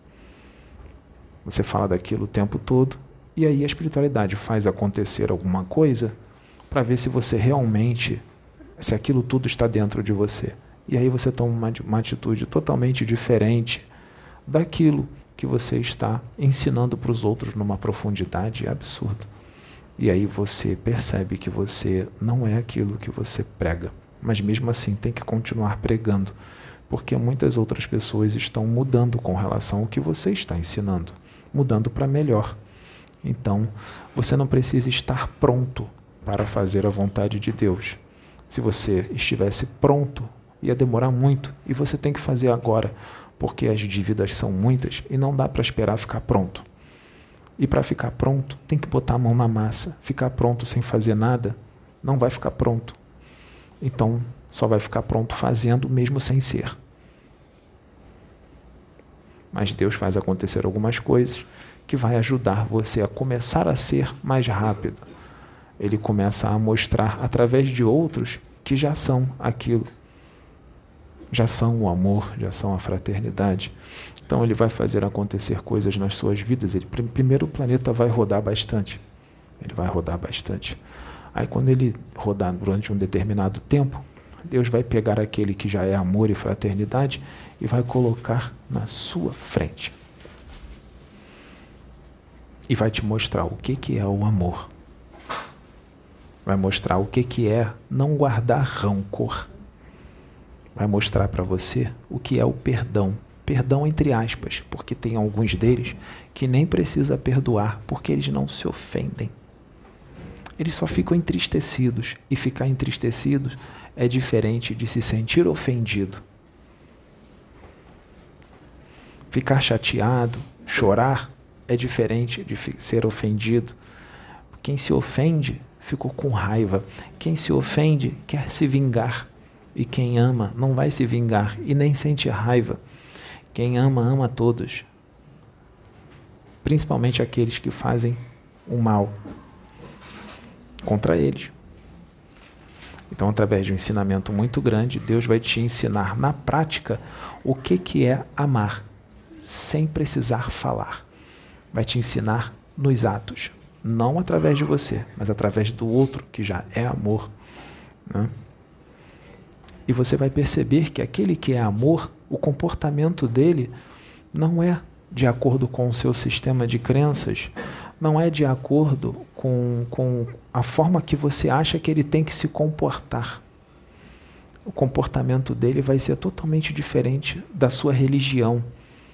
Você fala daquilo o tempo todo, e aí a espiritualidade faz acontecer alguma coisa para ver se você realmente, se aquilo tudo está dentro de você. E aí você toma uma, uma atitude totalmente diferente daquilo que você está ensinando para os outros numa profundidade absurda. E aí você percebe que você não é aquilo que você prega. Mas mesmo assim tem que continuar pregando, porque muitas outras pessoas estão mudando com relação ao que você está ensinando, mudando para melhor. Então, você não precisa estar pronto para fazer a vontade de Deus. Se você estivesse pronto, ia demorar muito, e você tem que fazer agora, porque as dívidas são muitas e não dá para esperar ficar pronto. E para ficar pronto, tem que botar a mão na massa. Ficar pronto sem fazer nada, não vai ficar pronto. Então, só vai ficar pronto fazendo, mesmo sem ser. Mas Deus faz acontecer algumas coisas que vai ajudar você a começar a ser mais rápido. Ele começa a mostrar através de outros que já são aquilo. Já são o amor, já são a fraternidade. Então ele vai fazer acontecer coisas nas suas vidas. Ele, primeiro o planeta vai rodar bastante. Ele vai rodar bastante. Aí quando ele rodar durante um determinado tempo, Deus vai pegar aquele que já é amor e fraternidade e vai colocar na sua frente. E vai te mostrar o que, que é o amor. Vai mostrar o que, que é não guardar rancor. Vai mostrar para você o que é o perdão. Perdão entre aspas, porque tem alguns deles que nem precisa perdoar, porque eles não se ofendem. Eles só ficam entristecidos. E ficar entristecidos é diferente de se sentir ofendido. Ficar chateado, chorar, é diferente de ser ofendido. Quem se ofende ficou com raiva. Quem se ofende quer se vingar. E quem ama não vai se vingar e nem sente raiva. Quem ama, ama todos. Principalmente aqueles que fazem o mal contra eles. Então, através de um ensinamento muito grande, Deus vai te ensinar na prática o que, que é amar, sem precisar falar. Vai te ensinar nos atos, não através de você, mas através do outro, que já é amor, né? E você vai perceber que aquele que é amor, o comportamento dele não é de acordo com o seu sistema de crenças, não é de acordo com, com a forma que você acha que ele tem que se comportar. O comportamento dele vai ser totalmente diferente da sua religião,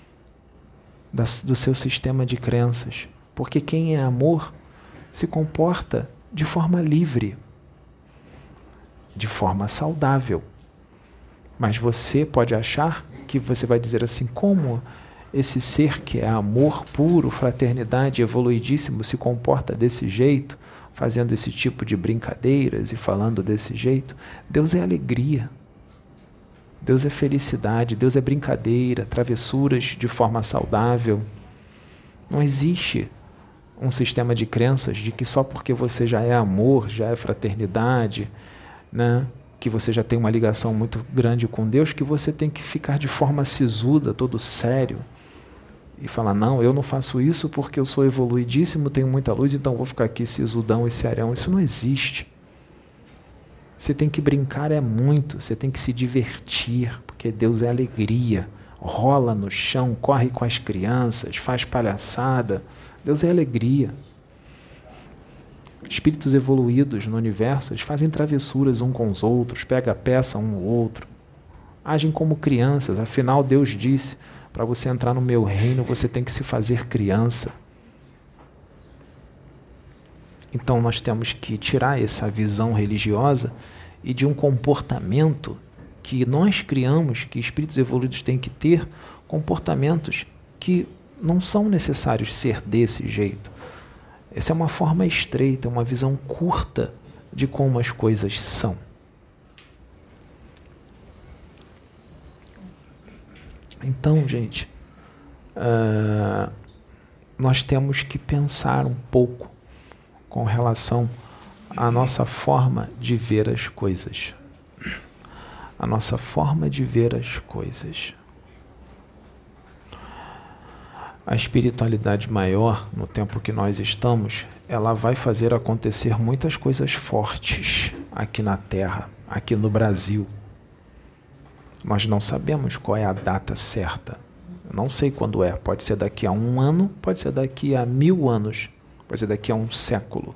da, do seu sistema de crenças. Porque quem é amor se comporta de forma livre, de forma saudável. Mas você pode achar que você vai dizer assim, como esse ser que é amor puro, fraternidade, evoluidíssimo, se comporta desse jeito, fazendo esse tipo de brincadeiras e falando desse jeito? Deus é alegria, Deus é felicidade, Deus é brincadeira, travessuras de forma saudável. Não existe um sistema de crenças de que só porque você já é amor, já é fraternidade, né? Que você já tem uma ligação muito grande com Deus, que você tem que ficar de forma sisuda, todo sério, e falar, não, eu não faço isso porque eu sou evoluidíssimo, tenho muita luz, então vou ficar aqui sisudão e serião. Isso não existe. Você tem que brincar é muito, você tem que se divertir, porque Deus é alegria, rola no chão, corre com as crianças, faz palhaçada. Deus é alegria. Espíritos evoluídos no universo, eles fazem travessuras um com os outros, pega a peça um no outro, agem como crianças. Afinal, Deus disse, para você entrar no meu reino, você tem que se fazer criança. Então, nós temos que tirar essa visão religiosa e de um comportamento que nós criamos, que espíritos evoluídos têm que ter comportamentos que não são necessários ser desse jeito. Essa é uma forma estreita, uma visão curta de como as coisas são. Então, gente, uh, nós temos que pensar um pouco com relação à nossa forma de ver as coisas. A nossa forma de ver as coisas. A espiritualidade maior, no tempo que nós estamos, ela vai fazer acontecer muitas coisas fortes aqui na Terra, aqui no Brasil. Nós não sabemos qual é a data certa. Eu não sei quando é. Pode ser daqui a um ano, pode ser daqui a mil anos, pode ser daqui a um século.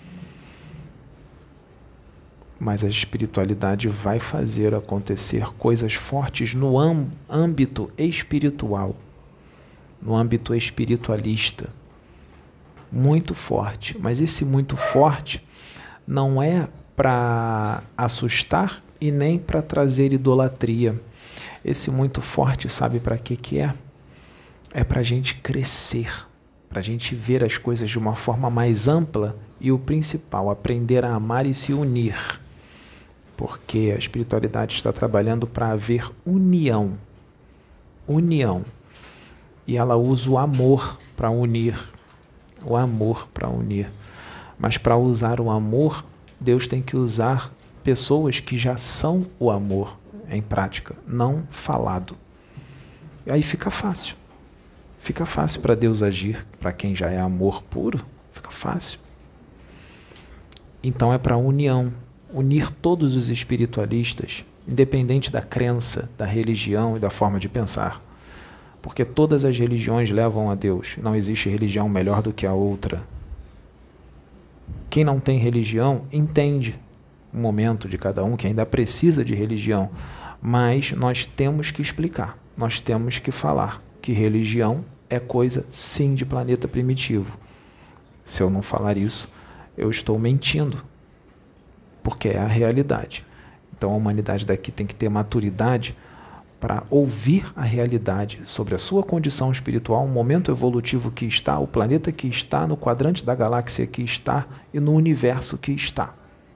Mas a espiritualidade vai fazer acontecer coisas fortes no âmbito espiritual, no âmbito espiritualista. Muito forte. Mas esse muito forte não é para assustar e nem para trazer idolatria. Esse muito forte, sabe para que que é? É para a gente crescer, para a gente ver as coisas de uma forma mais ampla e o principal, aprender a amar e se unir. Porque a espiritualidade está trabalhando para haver união. União. E ela usa o amor para unir. O amor para unir. Mas para usar o amor, Deus tem que usar pessoas que já são o amor em prática, não falado. E aí fica fácil. Fica fácil para Deus agir, para quem já é amor puro, fica fácil. Então é para a união. Unir todos os espiritualistas, independente da crença, da religião e da forma de pensar. Porque todas as religiões levam a Deus. Não existe religião melhor do que a outra. Quem não tem religião entende o momento de cada um, que ainda precisa de religião. Mas nós temos que explicar, nós temos que falar que religião é coisa, sim, de planeta primitivo. Se eu não falar isso, eu estou mentindo. Porque é a realidade. Então a humanidade daqui tem que ter maturidade para ouvir a realidade sobre a sua condição espiritual, o momento evolutivo que está, o planeta que está, no quadrante da galáxia que está e no universo que está.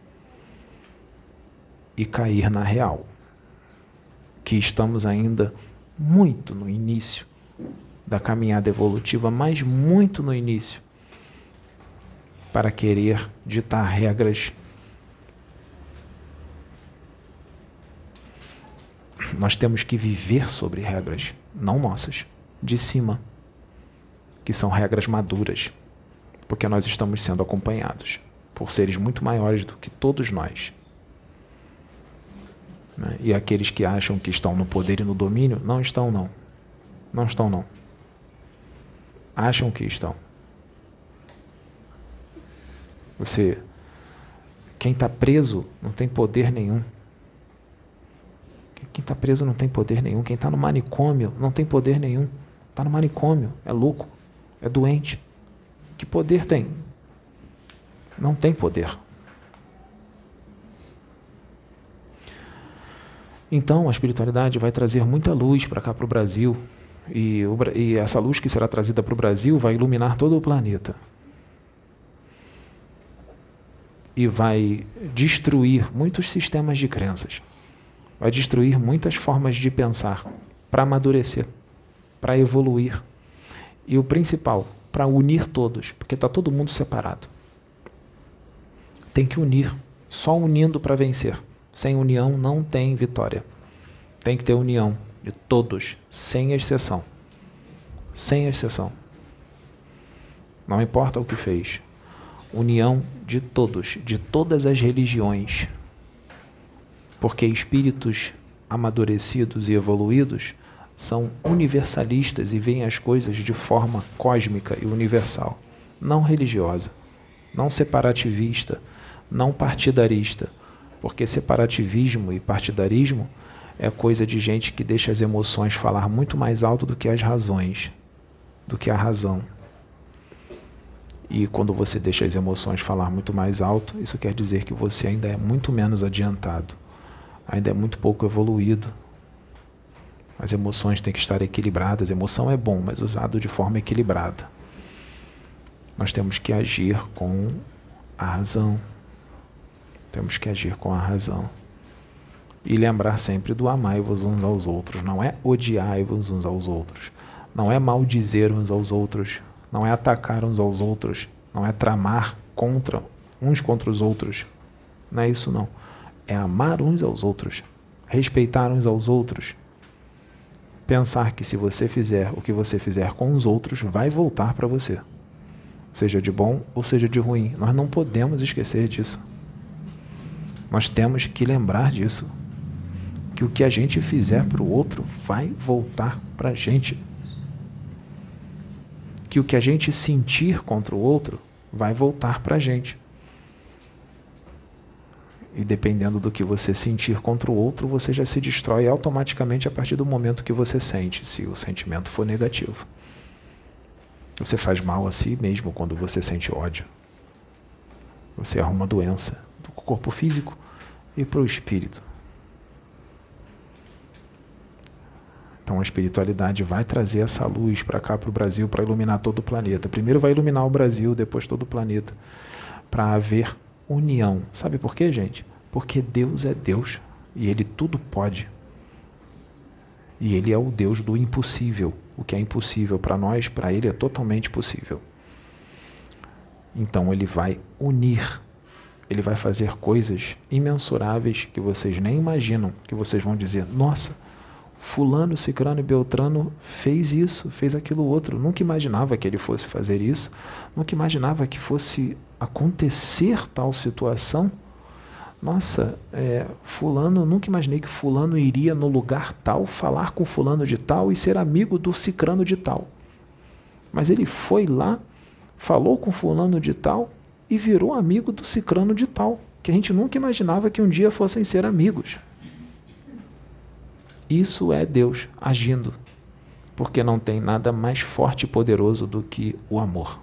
E cair na real. Que estamos ainda muito no início da caminhada evolutiva, mas muito no início, para querer ditar regras. Nós temos que viver sobre regras, não nossas, de cima, que são regras maduras, porque nós estamos sendo acompanhados por seres muito maiores do que todos nós. E aqueles que acham que estão no poder e no domínio, não estão não. Não estão não. Acham que estão. Você, quem está preso não tem poder nenhum. Quem está preso não tem poder nenhum. Quem está no manicômio não tem poder nenhum. Está no manicômio, é louco, é doente. Que poder tem? Não tem poder. Então, a espiritualidade vai trazer muita luz para cá, para o Brasil. E, o, e essa luz que será trazida para o Brasil vai iluminar todo o planeta. E vai destruir muitos sistemas de crenças. Vai destruir muitas formas de pensar para amadurecer, para evoluir. E o principal, para unir todos, porque está todo mundo separado. Tem que unir, só unindo para vencer. Sem união não tem vitória. Tem que ter união de todos, sem exceção. Sem exceção. Não importa o que fez. União de todos, de todas as religiões. Porque espíritos amadurecidos e evoluídos são universalistas e veem as coisas de forma cósmica e universal, não religiosa, não separativista, não partidarista, porque separativismo e partidarismo é coisa de gente que deixa as emoções falar muito mais alto do que as razões, do que a razão. E quando você deixa as emoções falar muito mais alto, isso quer dizer que você ainda é muito menos adiantado. ainda é muito pouco evoluído. As emoções têm que estar equilibradas. Emoção é bom, mas usado de forma equilibrada. Nós temos que agir com a razão. Temos que agir com a razão. E lembrar sempre do amai-vos uns aos outros. Não é odiai-vos uns aos outros. Não é maldizer uns aos outros. Não é atacar uns aos outros. Não é tramar contra uns contra os outros. Não é isso não. É amar uns aos outros. Respeitar uns aos outros. Pensar que se você fizer o que você fizer com os outros, vai voltar para você. Seja de bom ou seja de ruim. Nós não podemos esquecer disso. Nós temos que lembrar disso. Que o que a gente fizer para o outro vai voltar para a gente. Que o que a gente sentir contra o outro vai voltar para a gente. E dependendo do que você sentir contra o outro, você já se destrói automaticamente a partir do momento que você sente, se o sentimento for negativo. Você faz mal a si mesmo quando você sente ódio. Você arruma doença do corpo físico e para o espírito. Então a espiritualidade vai trazer essa luz para cá, para o Brasil, para iluminar todo o planeta. Primeiro vai iluminar o Brasil, depois todo o planeta, para haver união. Sabe por quê, gente? Porque Deus é Deus e Ele tudo pode. E Ele é o Deus do impossível. O que é impossível para nós, para Ele é totalmente possível. Então Ele vai unir. Ele vai fazer coisas imensuráveis que vocês nem imaginam, que vocês vão dizer, nossa, fulano, cicrano e beltrano fez isso, fez aquilo outro. Nunca imaginava que ele fosse fazer isso. Nunca imaginava que fosse acontecer tal situação. Nossa, é, fulano, nunca imaginei que fulano iria no lugar tal, falar com fulano de tal e ser amigo do cicrano de tal. Mas ele foi lá, falou com fulano de tal e virou amigo do cicrano de tal, que a gente nunca imaginava que um dia fossem ser amigos. Isso é Deus agindo, porque não tem nada mais forte e poderoso do que o amor.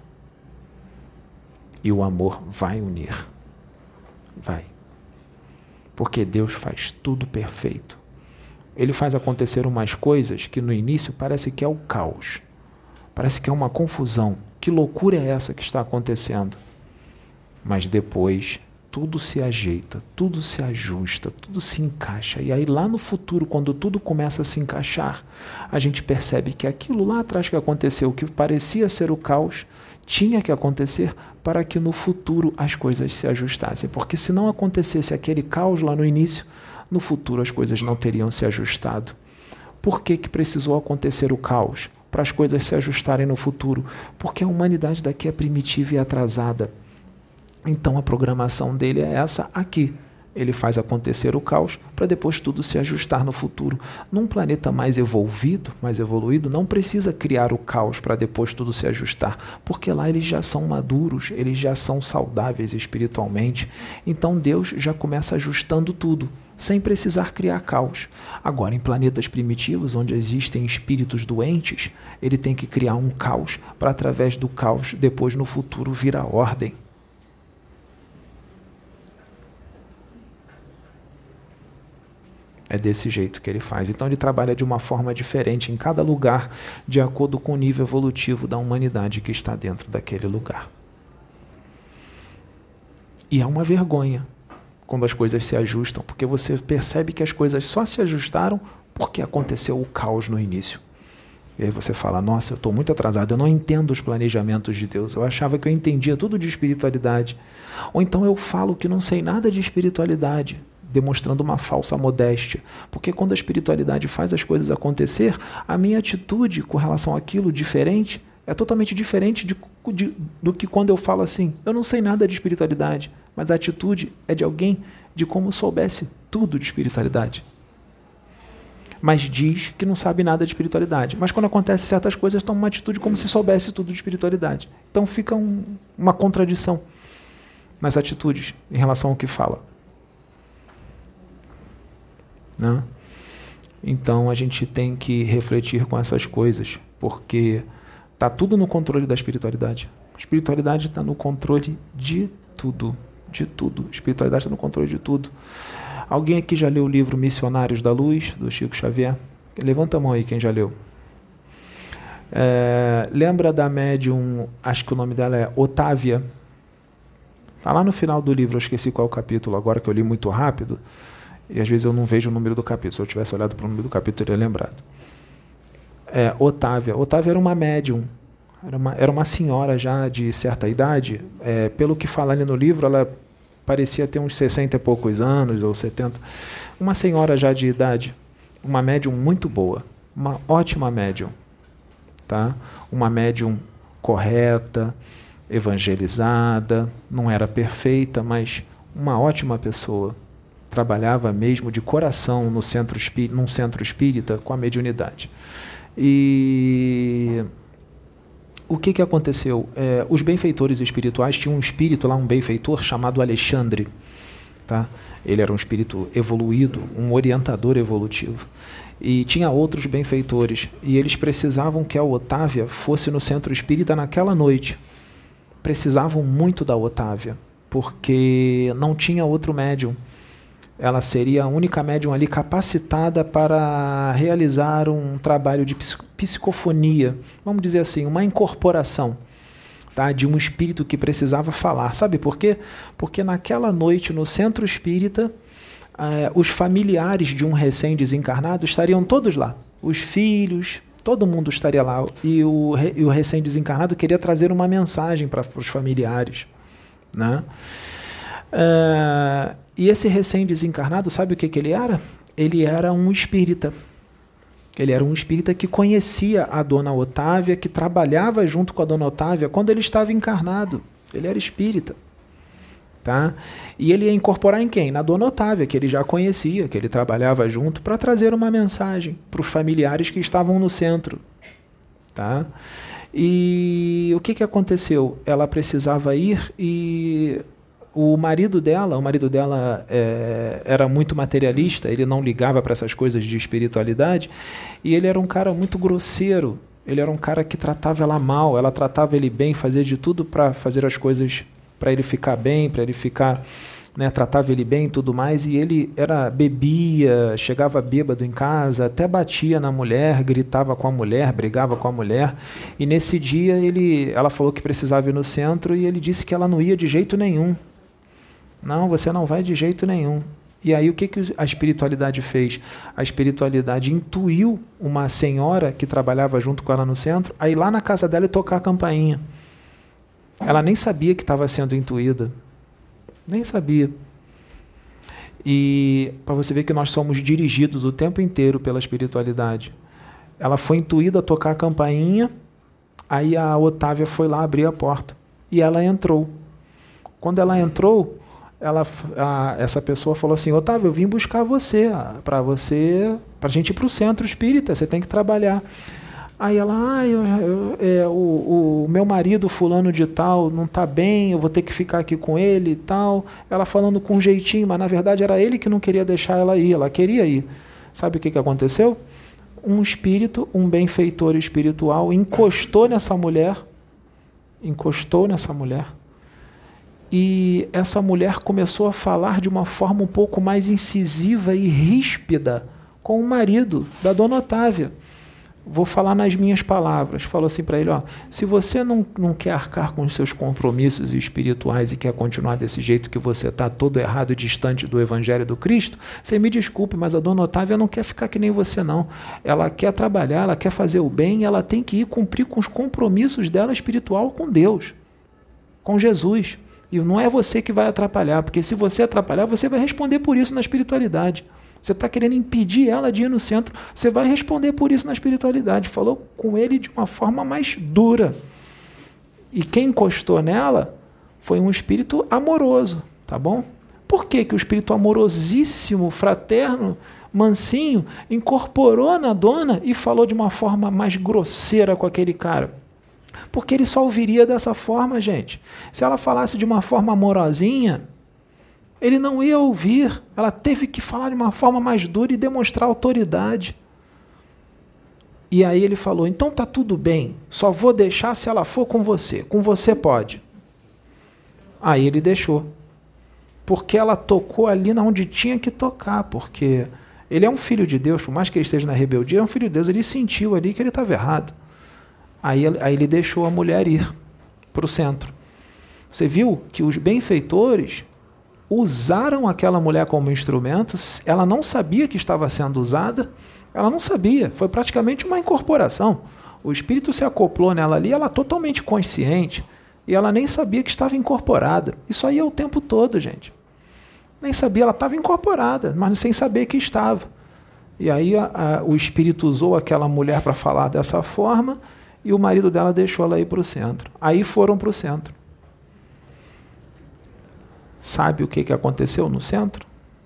E o amor vai unir. Vai. Porque Deus faz tudo perfeito. Ele faz acontecer umas coisas que no início parece que é o caos. Parece que é uma confusão. Que loucura é essa que está acontecendo? Mas depois tudo se ajeita, tudo se ajusta, tudo se encaixa. E aí lá no futuro, quando tudo começa a se encaixar, a gente percebe que aquilo lá atrás que aconteceu, que parecia ser o caos, tinha que acontecer para que no futuro as coisas se ajustassem. Porque se não acontecesse aquele caos lá no início, no futuro as coisas não teriam se ajustado. Por que que precisou acontecer o caos? Para as coisas se ajustarem no futuro. Porque a humanidade daqui é primitiva e atrasada. Então a programação dele é essa aqui. Ele faz acontecer o caos para depois tudo se ajustar no futuro. Num planeta mais evolvido, mais evoluído, não precisa criar o caos para depois tudo se ajustar, porque lá eles já são maduros, eles já são saudáveis espiritualmente. Então Deus já começa ajustando tudo, sem precisar criar caos. Agora, em planetas primitivos, onde existem espíritos doentes, ele tem que criar um caos para, através do caos, depois no futuro vir a ordem. É desse jeito que ele faz. Então ele trabalha de uma forma diferente em cada lugar, de acordo com o nível evolutivo da humanidade que está dentro daquele lugar. E é uma vergonha quando as coisas se ajustam, porque você percebe que as coisas só se ajustaram porque aconteceu o caos no início. E aí você fala, nossa, eu estou muito atrasado, eu não entendo os planejamentos de Deus, eu achava que eu entendia tudo de espiritualidade. Ou então eu falo que não sei nada de espiritualidade, demonstrando uma falsa modéstia. Porque quando a espiritualidade faz as coisas acontecer, a minha atitude com relação àquilo diferente é totalmente diferente de, de, do que quando eu falo assim, eu não sei nada de espiritualidade, mas a atitude é de alguém de como soubesse tudo de espiritualidade. Mas diz que não sabe nada de espiritualidade. Mas quando acontecem certas coisas, toma uma atitude como se soubesse tudo de espiritualidade. Então fica um, uma contradição nas atitudes em relação ao que fala. Né? Então a gente tem que refletir com essas coisas, porque está tudo no controle da espiritualidade. A espiritualidade está no controle de tudo, de tudo. A espiritualidade está no controle de tudo. Alguém aqui já leu o livro Missionários da Luz, do Chico Xavier? Levanta a mão aí quem já leu. É, lembra da médium, acho que o nome dela é Otávia? Está lá no final do livro, eu esqueci qual é o capítulo, agora que eu li muito rápido, e às vezes eu não vejo o número do capítulo. Se eu tivesse olhado para o número do capítulo, eu teria lembrado. É, Otávia. Otávia era uma médium, era uma, era uma senhora já de certa idade. É, pelo que fala ali no livro, ela parecia ter uns sessenta e poucos anos, ou setenta. Uma senhora já de idade, uma médium muito boa, uma ótima médium. Tá? Uma médium correta, evangelizada, não era perfeita, mas uma ótima pessoa. Trabalhava mesmo de coração no centro espírita, num centro espírita com a mediunidade. E o que, que aconteceu? É, os benfeitores espirituais tinham um espírito lá, um benfeitor chamado Alexandre. Tá? Ele era um espírito evoluído, um orientador evolutivo. E tinha outros benfeitores, e eles precisavam que a Otávia fosse no centro espírita naquela noite. Precisavam muito da Otávia, porque não tinha outro médium. Ela seria a única médium ali capacitada para realizar um trabalho de psicofonia, vamos dizer assim, uma incorporação, tá, de um espírito que precisava falar. Sabe por quê? Porque naquela noite, no centro espírita, Uh, os familiares de um recém-desencarnado estariam todos lá. Os filhos, todo mundo estaria lá. E o, e o recém-desencarnado queria trazer uma mensagem para os familiares. Né? Uh, e esse recém-desencarnado, sabe o que, que ele era? Ele era um espírita. Ele era um espírita que conhecia a dona Otávia, que trabalhava junto com a dona Otávia quando ele estava encarnado. Ele era espírita. Tá? E ele ia incorporar em quem? Na dona Otávia, que ele já conhecia, que ele trabalhava junto, para trazer uma mensagem para os familiares que estavam no centro. Tá? E o que, que aconteceu? Ela precisava ir e o marido dela, o marido dela é, era muito materialista, ele não ligava para essas coisas de espiritualidade, e ele era um cara muito grosseiro, ele era um cara que tratava ela mal, ela tratava ele bem, fazia de tudo para fazer as coisas para ele ficar bem, para ele ficar, né, tratava ele bem e tudo mais, e ele era bebia, chegava bêbado em casa, até batia na mulher, gritava com a mulher, brigava com a mulher, e nesse dia ele, ela falou que precisava ir no centro, e ele disse que ela não ia de jeito nenhum. Não, você não vai de jeito nenhum. E aí o que, que a espiritualidade fez? A espiritualidade intuiu uma senhora que trabalhava junto com ela no centro, a ir lá na casa dela e tocar a campainha. Ela nem sabia que estava sendo intuída. Nem sabia. E para você ver que nós somos dirigidos o tempo inteiro pela espiritualidade. Ela foi intuída a tocar a campainha, aí a Otávia foi lá abrir a porta. E ela entrou. Quando ela entrou, ela, a, essa pessoa falou assim: Otávia, eu vim buscar você, para você, para a gente ir para o centro espírita, você tem que trabalhar. Aí ela, ah, eu, eu, é, o, o meu marido fulano de tal não está bem, eu vou ter que ficar aqui com ele e tal. Ela falando com um jeitinho, mas na verdade era ele que não queria deixar ela ir, ela queria ir. Sabe o que, que aconteceu? Um espírito, um benfeitor espiritual encostou nessa mulher, encostou nessa mulher, e essa mulher começou a falar de uma forma um pouco mais incisiva e ríspida com o marido da dona Otávia. Vou falar nas minhas palavras. Falou assim para ele: ó, se você não, não quer arcar com os seus compromissos espirituais e quer continuar desse jeito que você está, todo errado, distante do Evangelho do Cristo, você me desculpe, mas a dona Otávia não quer ficar que nem você, não. Ela quer trabalhar, ela quer fazer o bem, ela tem que ir cumprir com os compromissos dela espiritual com Deus, com Jesus. E não é você que vai atrapalhar, porque se você atrapalhar, você vai responder por isso na espiritualidade. Você está querendo impedir ela de ir no centro, você vai responder por isso na espiritualidade. Falou com ele de uma forma mais dura. E quem encostou nela foi um espírito amoroso, tá bom? Por que que o espírito amorosíssimo, fraterno, mansinho, incorporou na dona e falou de uma forma mais grosseira com aquele cara? Porque ele só ouviria dessa forma, gente. Se ela falasse de uma forma amorosinha, ele não ia ouvir. Ela teve que falar de uma forma mais dura e demonstrar autoridade. E aí ele falou: então tá tudo bem, só vou deixar se ela for com você. Com você pode. Aí ele deixou. porque ela tocou ali onde tinha que tocar, porque ele é um filho de Deus, por mais que ele esteja na rebeldia, é um filho de Deus, ele sentiu ali que ele estava errado. Aí, aí ele deixou a mulher ir para o centro. Você viu que os benfeitores usaram aquela mulher como instrumento, ela não sabia que estava sendo usada, ela não sabia, foi praticamente uma incorporação. O espírito se acoplou nela ali, ela totalmente consciente, e ela nem sabia que estava incorporada. Isso aí é o tempo todo, gente. Nem sabia, ela estava incorporada, mas sem saber que estava. E aí a, a, o espírito usou aquela mulher para falar dessa forma, e o marido dela deixou ela ir para o centro. Aí foram para o centro. Sabe o que, que aconteceu no centro?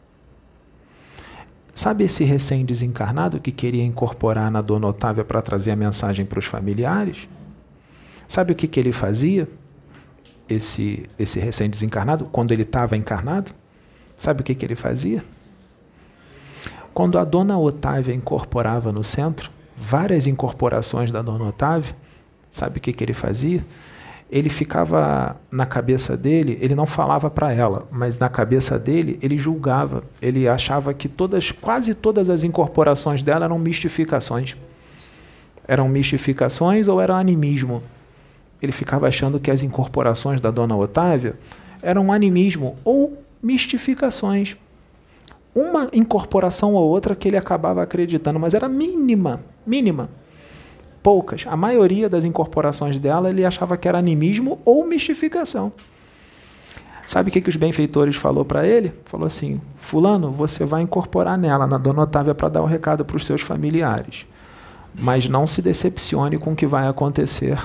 Sabe esse recém-desencarnado que queria incorporar na Dona Otávia para trazer a mensagem para os familiares? Sabe o que, que ele fazia? Esse, esse recém-desencarnado, quando ele estava encarnado? Sabe o que, que ele fazia? Quando a Dona Otávia incorporava no centro, várias incorporações da Dona Otávia, sabe o que, que ele fazia? Ele ficava na cabeça dele, ele não falava para ela, mas na cabeça dele ele julgava, ele achava que todas, quase todas as incorporações dela eram mistificações. Eram mistificações ou era animismo. Ele ficava achando que as incorporações da Dona Otávia eram animismo ou mistificações. Uma incorporação ou outra que ele acabava acreditando, mas era mínima, mínima. Poucas. A maioria das incorporações dela ele achava que era animismo ou mistificação. Sabe o que, que os benfeitores falou para ele? Falou assim, fulano, você vai incorporar nela, na Dona Otávia, para dar o recado para os seus familiares. Mas não se decepcione com o que vai acontecer.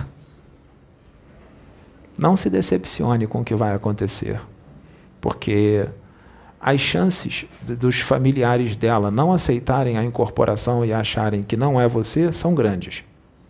Não se decepcione com o que vai acontecer. Porque as chances dos familiares dela não aceitarem a incorporação e acharem que não é você são grandes.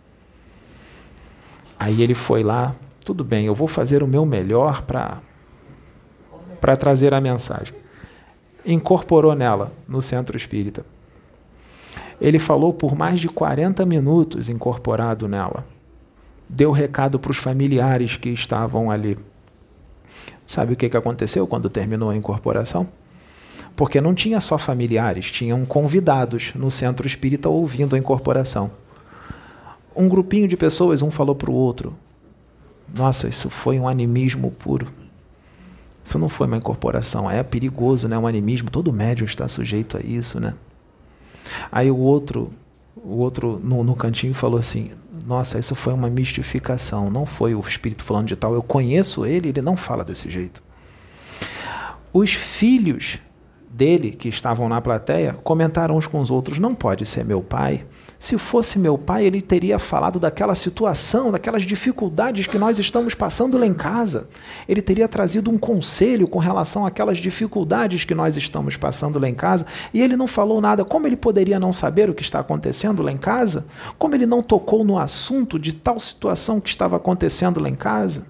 Aí ele foi lá, tudo bem, eu vou fazer o meu melhor para para trazer a mensagem. Incorporou nela, no centro espírita. Ele falou por mais de quarenta minutos incorporado nela. Deu recado para os familiares que estavam ali. Sabe o que, que aconteceu quando terminou a incorporação? Porque não tinha só familiares, tinham convidados no centro espírita ouvindo a incorporação. Um grupinho de pessoas, um falou para o outro, nossa, isso foi um animismo puro. Isso não foi uma incorporação, é perigoso, né? Um animismo, todo médium está sujeito a isso, né? Aí o outro, o outro no, no cantinho falou assim, nossa, isso foi uma mistificação, não foi o espírito falando de tal, eu conheço ele, ele não fala desse jeito. Os filhos dele, que estavam na plateia, comentaram uns com os outros, não pode ser meu pai. Se fosse meu pai, ele teria falado daquela situação, daquelas dificuldades que nós estamos passando lá em casa. Ele teria trazido um conselho com relação àquelas dificuldades que nós estamos passando lá em casa. E ele não falou nada. Como ele poderia não saber o que está acontecendo lá em casa? Como ele não tocou no assunto de tal situação que estava acontecendo lá em casa?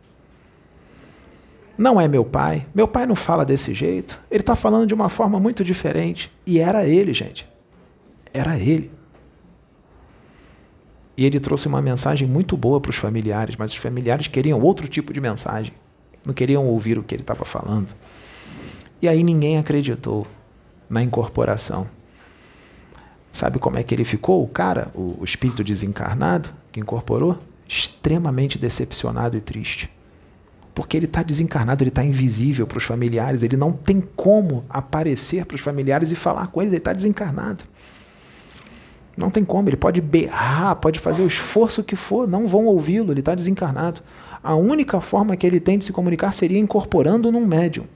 Não é meu pai. Meu pai não fala desse jeito. Ele está falando de uma forma muito diferente. E era ele, gente. Era ele. E ele trouxe uma mensagem muito boa para os familiares, mas os familiares queriam outro tipo de mensagem. Não queriam ouvir o que ele estava falando. E aí ninguém acreditou na incorporação. Sabe como é que ele ficou? O cara, o espírito desencarnado, que incorporou, extremamente decepcionado e triste. Porque ele está desencarnado, ele está invisível para os familiares, ele não tem como aparecer para os familiares e falar com eles, ele está desencarnado. Não tem como, ele pode berrar, pode fazer o esforço que for, não vão ouvi-lo, ele está desencarnado. A única forma que ele tem de se comunicar seria incorporando num médium.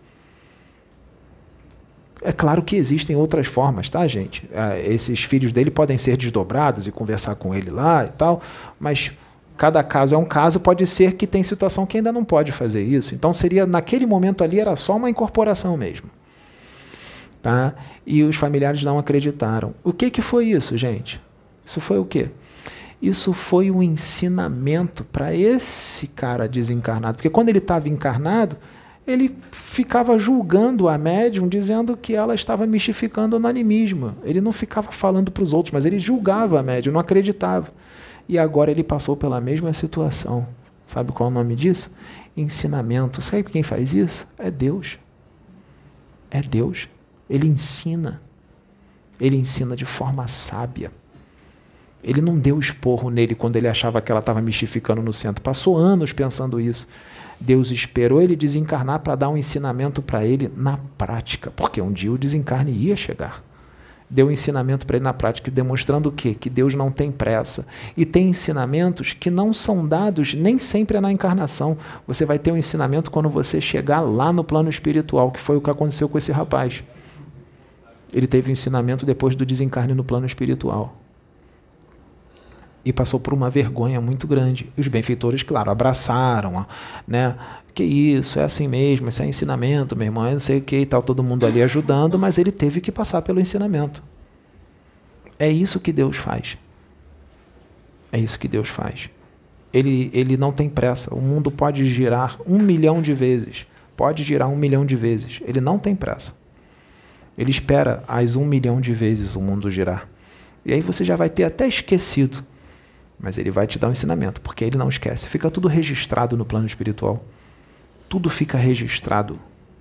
É claro que existem outras formas, tá, gente? Esses filhos dele podem ser desdobrados e conversar com ele lá e tal, mas cada caso é um caso, pode ser que tem situação que ainda não pode fazer isso. Então seria, naquele momento ali, era só uma incorporação mesmo. Tá? E os familiares não acreditaram. O que, que foi isso, gente? Isso foi o quê? Isso foi um ensinamento para esse cara desencarnado. Porque quando ele estava encarnado, ele ficava julgando a médium, dizendo que ela estava mistificando o animismo. Ele não ficava falando para os outros, mas ele julgava a médium, não acreditava. E agora ele passou pela mesma situação. Sabe qual é o nome disso? Ensinamento. Sabe quem faz isso? É Deus. É Deus. Ele ensina. Ele ensina de forma sábia. Ele não deu esporro nele quando ele achava que ela estava mistificando no centro. Passou anos pensando isso. Deus esperou ele desencarnar para dar um ensinamento para ele na prática, porque um dia o desencarne ia chegar. Deu um ensinamento para ele na prática, demonstrando o quê? Que Deus não tem pressa. E tem ensinamentos que não são dados nem sempre é na encarnação. Você vai ter um ensinamento quando você chegar lá no plano espiritual, que foi o que aconteceu com esse rapaz. Ele teve ensinamento depois do desencarne no plano espiritual. E passou por uma vergonha muito grande. E os benfeitores, claro, abraçaram, né? Que isso, é assim mesmo, isso é ensinamento, meu irmão, eu não sei o que e tal, todo mundo ali ajudando, mas ele teve que passar pelo ensinamento. É isso que Deus faz. É isso que Deus faz. Ele, ele não tem pressa. O mundo pode girar um milhão de vezes. Pode girar um milhão de vezes. Ele não tem pressa. Ele espera as um milhão de vezes o mundo girar. E aí você já vai ter até esquecido. Mas ele vai te dar um ensinamento, porque ele não esquece. Fica tudo registrado no plano espiritual. Tudo fica registrado.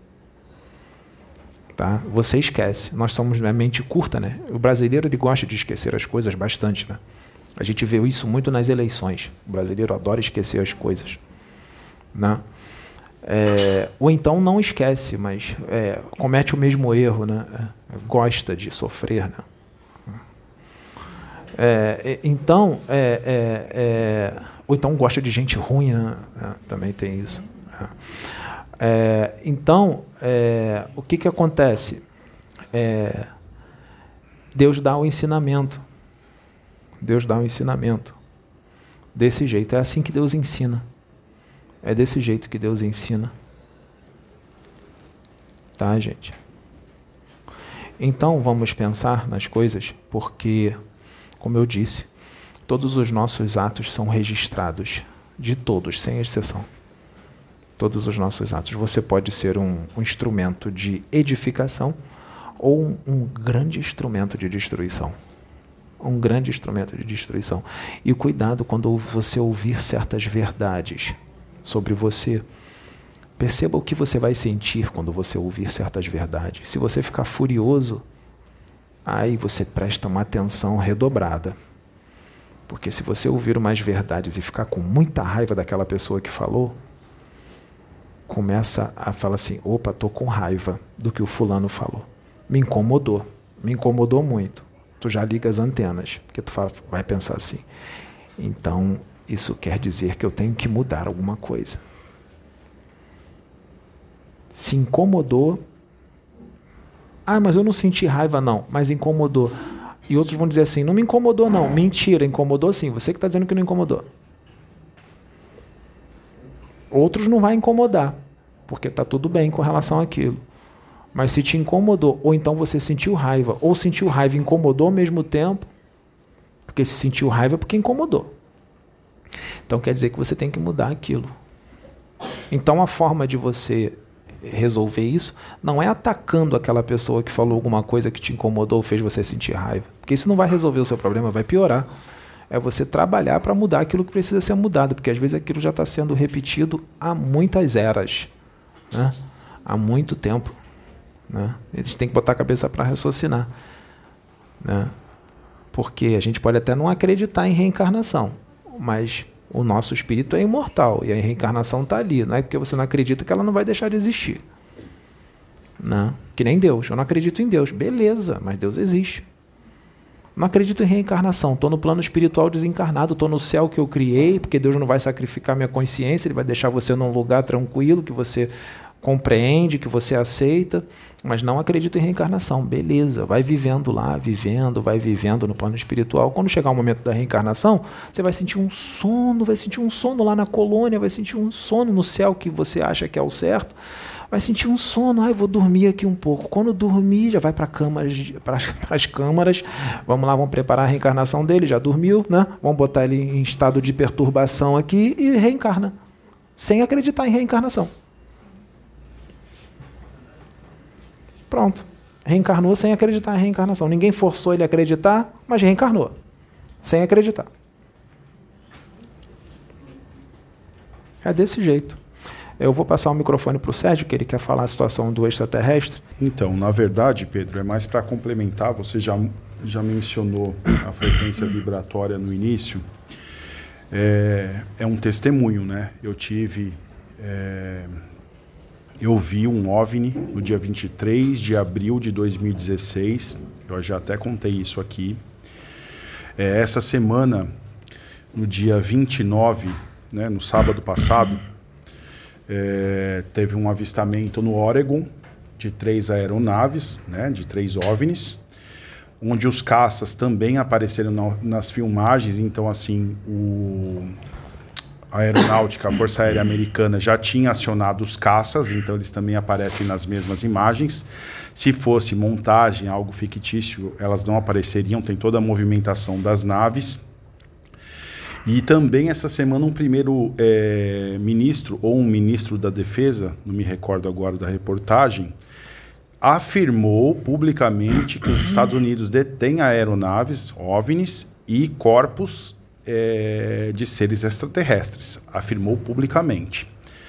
Tá? Você esquece. Nós somos uma mente curta, né? O brasileiro ele gosta de esquecer as coisas bastante, né? A gente vê isso muito nas eleições. O brasileiro adora esquecer as coisas. Né? É, ou então não esquece, mas é, comete o mesmo erro, né? É, gosta de sofrer, né? É, então, é, é, é, ou então gosta de gente ruim, né? É, também tem isso. É. É, então, é, o que, que acontece? É, Deus dá o ensinamento. Deus dá o ensinamento. Desse jeito. É assim que Deus ensina. É desse jeito que Deus ensina. Tá, gente? Então, vamos pensar nas coisas, porque... Como eu disse, todos os nossos atos são registrados, de todos, sem exceção. Todos os nossos atos. Você pode ser um, um instrumento de edificação ou um, um grande instrumento de destruição. Um grande instrumento de destruição. E cuidado quando você ouvir certas verdades sobre você. Perceba o que você vai sentir quando você ouvir certas verdades. Se você ficar furioso, aí você presta uma atenção redobrada. Porque se você ouvir umas verdades e ficar com muita raiva daquela pessoa que falou, começa a falar assim, opa, estou com raiva do que o fulano falou. Me incomodou, me incomodou muito. Tu já liga as antenas, porque tu fala, vai pensar assim. Então, isso quer dizer que eu tenho que mudar alguma coisa. Se incomodou, ah, mas eu não senti raiva, não, mas incomodou. E outros vão dizer assim, não me incomodou, não. Mentira, incomodou sim. Você que está dizendo que não incomodou. Outros não vai incomodar, porque está tudo bem com relação àquilo. Mas se te incomodou, ou então você sentiu raiva, ou sentiu raiva e incomodou ao mesmo tempo, porque se sentiu raiva é porque incomodou. Então quer dizer que você tem que mudar aquilo. Então a forma de você resolver isso não é atacando aquela pessoa que falou alguma coisa que te incomodou ou fez você sentir raiva, porque isso não vai resolver o seu problema, vai piorar. É você trabalhar para mudar aquilo que precisa ser mudado, porque às vezes aquilo já está sendo repetido há muitas eras, né? Há muito tempo, né? A gente tem que botar a cabeça para raciocinar, né? Porque a gente pode até não acreditar em reencarnação, mas o nosso espírito é imortal e a reencarnação está ali. Não é porque você não acredita que ela não vai deixar de existir. Não. Que nem Deus. Eu não acredito em Deus. Beleza, mas Deus existe. Não acredito em reencarnação. Estou no plano espiritual desencarnado. Estou no céu que eu criei, porque Deus não vai sacrificar minha consciência. Ele vai deixar você num lugar tranquilo, que você compreende, que você aceita, mas não acredita em reencarnação. Beleza, vai vivendo lá, vivendo, vai vivendo no plano espiritual. Quando chegar o momento da reencarnação, você vai sentir um sono, vai sentir um sono lá na colônia, vai sentir um sono no céu que você acha que é o certo, vai sentir um sono, ai, vou dormir aqui um pouco. Quando dormir, já vai para para as câmaras, vamos lá, vamos preparar a reencarnação dele, já dormiu, né? Vamos botar ele em estado de perturbação aqui e reencarna, sem acreditar em reencarnação. Pronto. Reencarnou sem acreditar em reencarnação. Ninguém forçou ele a acreditar, mas reencarnou. Sem acreditar. É desse jeito. Eu vou passar o microfone para o Sérgio, que ele quer falar a situação do extraterrestre.
Então, na verdade, Pedro, é mais para complementar, você já, já mencionou a frequência vibratória no início. É, é um testemunho, né? Eu tive... É, eu vi um OVNI no dia vinte e três de abril de dois mil e dezesseis. Eu já até contei isso aqui. É, essa semana, no dia vinte e nove, né, no sábado passado, é, teve um avistamento no Oregon de três aeronaves, né, de três OVNIs, onde os caças também apareceram na, nas filmagens. Então, assim, o, a aeronáutica, a Força Aérea Americana já tinha acionado os caças, então eles também aparecem nas mesmas imagens. Se fosse montagem, algo fictício, elas não apareceriam, tem toda a movimentação das naves. E também essa semana um primeiro é, ministro, ou um ministro da Defesa, não me recordo agora da reportagem, afirmou publicamente que os Estados Unidos detêm aeronaves, OVNIs, e corpos é, de seres extraterrestres. Afirmou publicamente.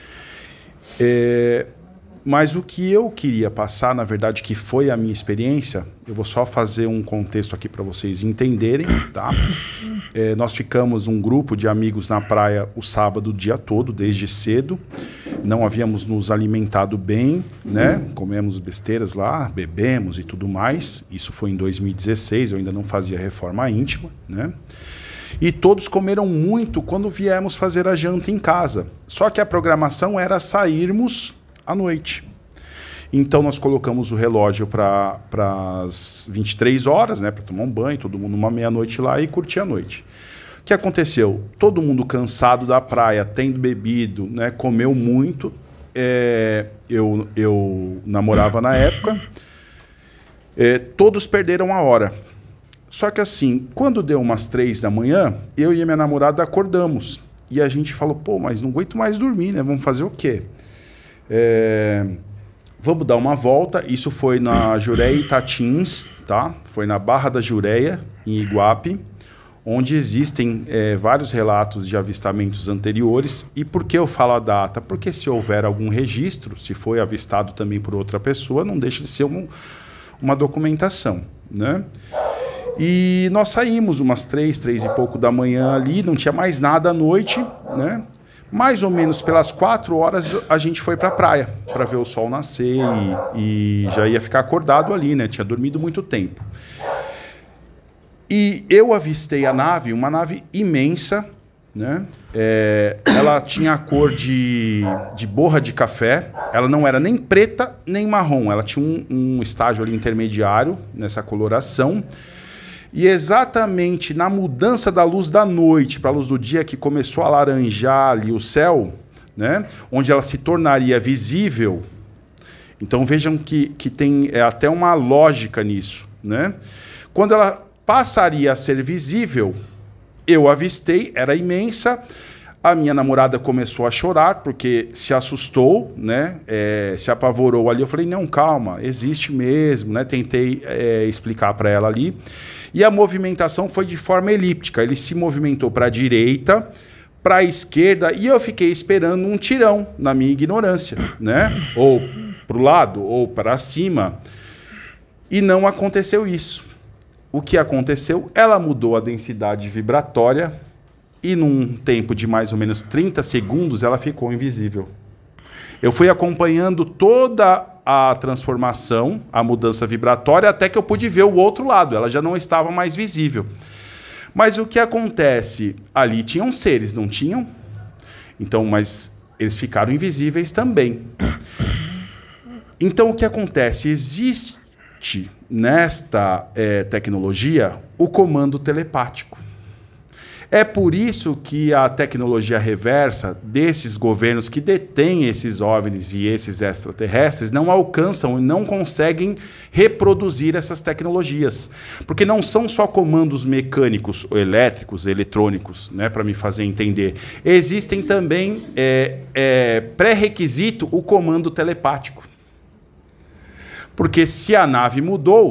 É, mas o que eu queria passar, na verdade, que foi a minha experiência, eu vou só fazer um contexto aqui para vocês entenderem, tá? É, nós ficamos um grupo de amigos na praia o sábado o dia todo, desde cedo. Não havíamos nos alimentado bem, né? Comemos besteiras lá, bebemos e tudo mais. Isso foi em dois mil e dezesseis, eu ainda não fazia reforma íntima, né? E todos comeram muito quando viemos fazer a janta em casa. Só que a programação era sairmos à noite. Então nós colocamos o relógio para as vinte e três horas, né, para tomar um banho, todo mundo uma meia-noite lá e curtir a noite. O que aconteceu? Todo mundo cansado da praia, tendo bebido, né, comeu muito. É, eu, eu namorava na época. É, todos perderam a hora. Só que assim, quando deu umas três da manhã, eu e a minha namorada acordamos. E a gente falou, pô, mas não aguento mais dormir, né? Vamos fazer o quê? É, vamos dar uma volta. Isso foi na Jureia Itatins, tá? Foi na Barra da Jureia, em Iguape, onde existem é, vários relatos de avistamentos anteriores. E por que eu falo a data? Porque se houver algum registro, se foi avistado também por outra pessoa, não deixa de ser um, uma documentação, né? E nós saímos umas três, três e pouco da manhã ali, não tinha mais nada à noite, né? Mais ou menos pelas quatro horas a gente foi para a praia para ver o sol nascer e, e já ia ficar acordado ali, né? Tinha dormido muito tempo. E eu avistei a nave, uma nave imensa, né? É, ela tinha a cor de, de borra de café, ela não era nem preta nem marrom, ela tinha um, um estágio ali intermediário nessa coloração. E exatamente na mudança da luz da noite para a luz do dia, que começou a alaranjar ali o céu, né, onde ela se tornaria visível. Então vejam que, que tem é, até uma lógica nisso, né? Quando ela passaria a ser visível, eu avistei, era imensa. A minha namorada começou a chorar porque se assustou, né? É, se apavorou ali. Eu falei, não, calma, existe mesmo, né? Tentei é, explicar para ela ali. E a movimentação foi de forma elíptica. Ele se movimentou para a direita, para a esquerda, e eu fiquei esperando um tirão, na minha ignorância, né? Ou para o lado, ou para cima. E não aconteceu isso. O que aconteceu? Ela mudou a densidade vibratória e num tempo de mais ou menos trinta segundos ela ficou invisível. Eu fui acompanhando toda a transformação, a mudança vibratória, até que eu pude ver o outro lado. Ela já não estava mais visível. Mas o que acontece? Ali tinham seres, não tinham? Então, mas eles ficaram invisíveis também. Então, o que acontece? Existe nesta é, tecnologia o comando telepático. É por isso que a tecnologia reversa desses governos que detêm esses OVNIs e esses extraterrestres não alcançam e não conseguem reproduzir essas tecnologias. Porque não são só comandos mecânicos, ou elétricos, eletrônicos, né, para me fazer entender. Existem também, é, é, pré-requisito, o comando telepático. Porque se a nave mudou,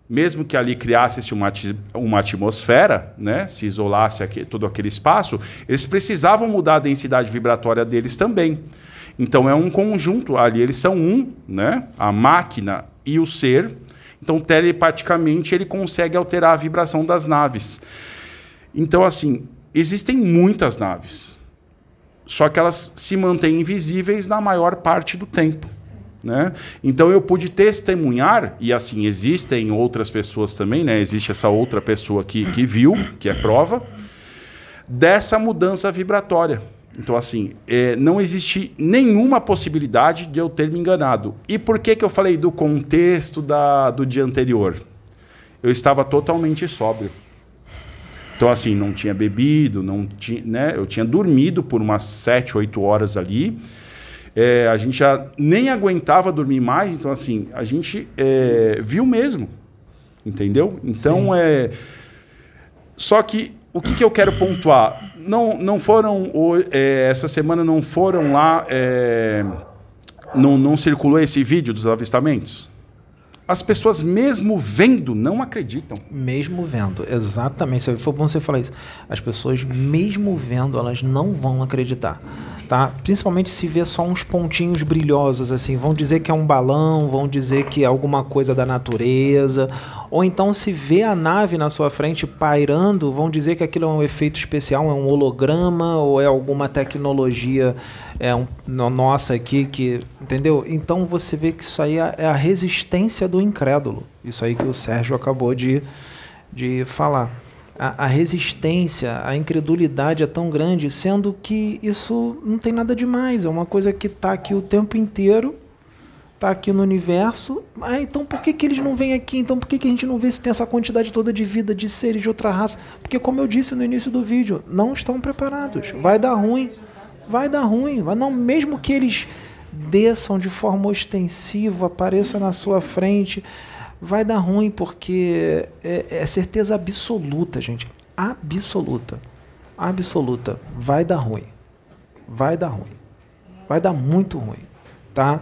mesmo que ali criasse uma, uma atmosfera, né, se isolasse aqui, todo aquele espaço, eles precisavam mudar a densidade vibratória deles também. Então é um conjunto, ali eles são um, né, a máquina e o ser. Então telepaticamente ele consegue alterar a vibração das naves. Então assim, existem muitas naves, só que elas se mantêm invisíveis na maior parte do tempo. Né? Então eu pude testemunhar, e assim, existem outras pessoas também, né? Existe essa outra pessoa que, que viu, que é prova, dessa mudança vibratória. Então assim, é, não existe nenhuma possibilidade de eu ter me enganado. E por que, que eu falei do contexto da, do dia anterior? Eu estava totalmente sóbrio. Então assim, não tinha bebido, não tinha, né? Eu tinha dormido por umas sete, oito horas ali. É, a gente já nem aguentava dormir mais, então assim, a gente é, viu mesmo, entendeu? Então, Sim. é... Só que, o que, que eu quero pontuar? Não, não foram, é, essa semana não foram lá, é, não, não circulou esse vídeo dos avistamentos? As pessoas, mesmo vendo, não acreditam.
Mesmo vendo, exatamente. Foi bom você falar isso. As pessoas, mesmo vendo, elas não vão acreditar. Tá? Principalmente se vê só uns pontinhos brilhosos, assim. Vão dizer que é um balão, vão dizer que é alguma coisa da natureza. Ou então, se vê a nave na sua frente pairando, vão dizer que aquilo é um efeito especial, é um holograma, ou é alguma tecnologia é um, nossa aqui, que, entendeu? Então, você vê que isso aí é a resistência do incrédulo. Isso aí que o Sérgio acabou de, de falar. A, a resistência, a incredulidade é tão grande, sendo que isso não tem nada demais. É uma coisa que está aqui o tempo inteiro, está aqui no universo. Ah, então por que, que eles não vêm aqui? Então por que, que a gente não vê se tem essa quantidade toda de vida, de seres de outra raça? Porque, como eu disse no início do vídeo, não estão preparados. Vai dar ruim. Vai dar ruim. Vai não, mesmo que eles desçam de forma ostensiva, apareçam na sua frente, vai dar ruim, porque é, é certeza absoluta, gente. Absoluta. Absoluta. Vai dar ruim. Vai dar ruim. Vai dar muito ruim. Tá?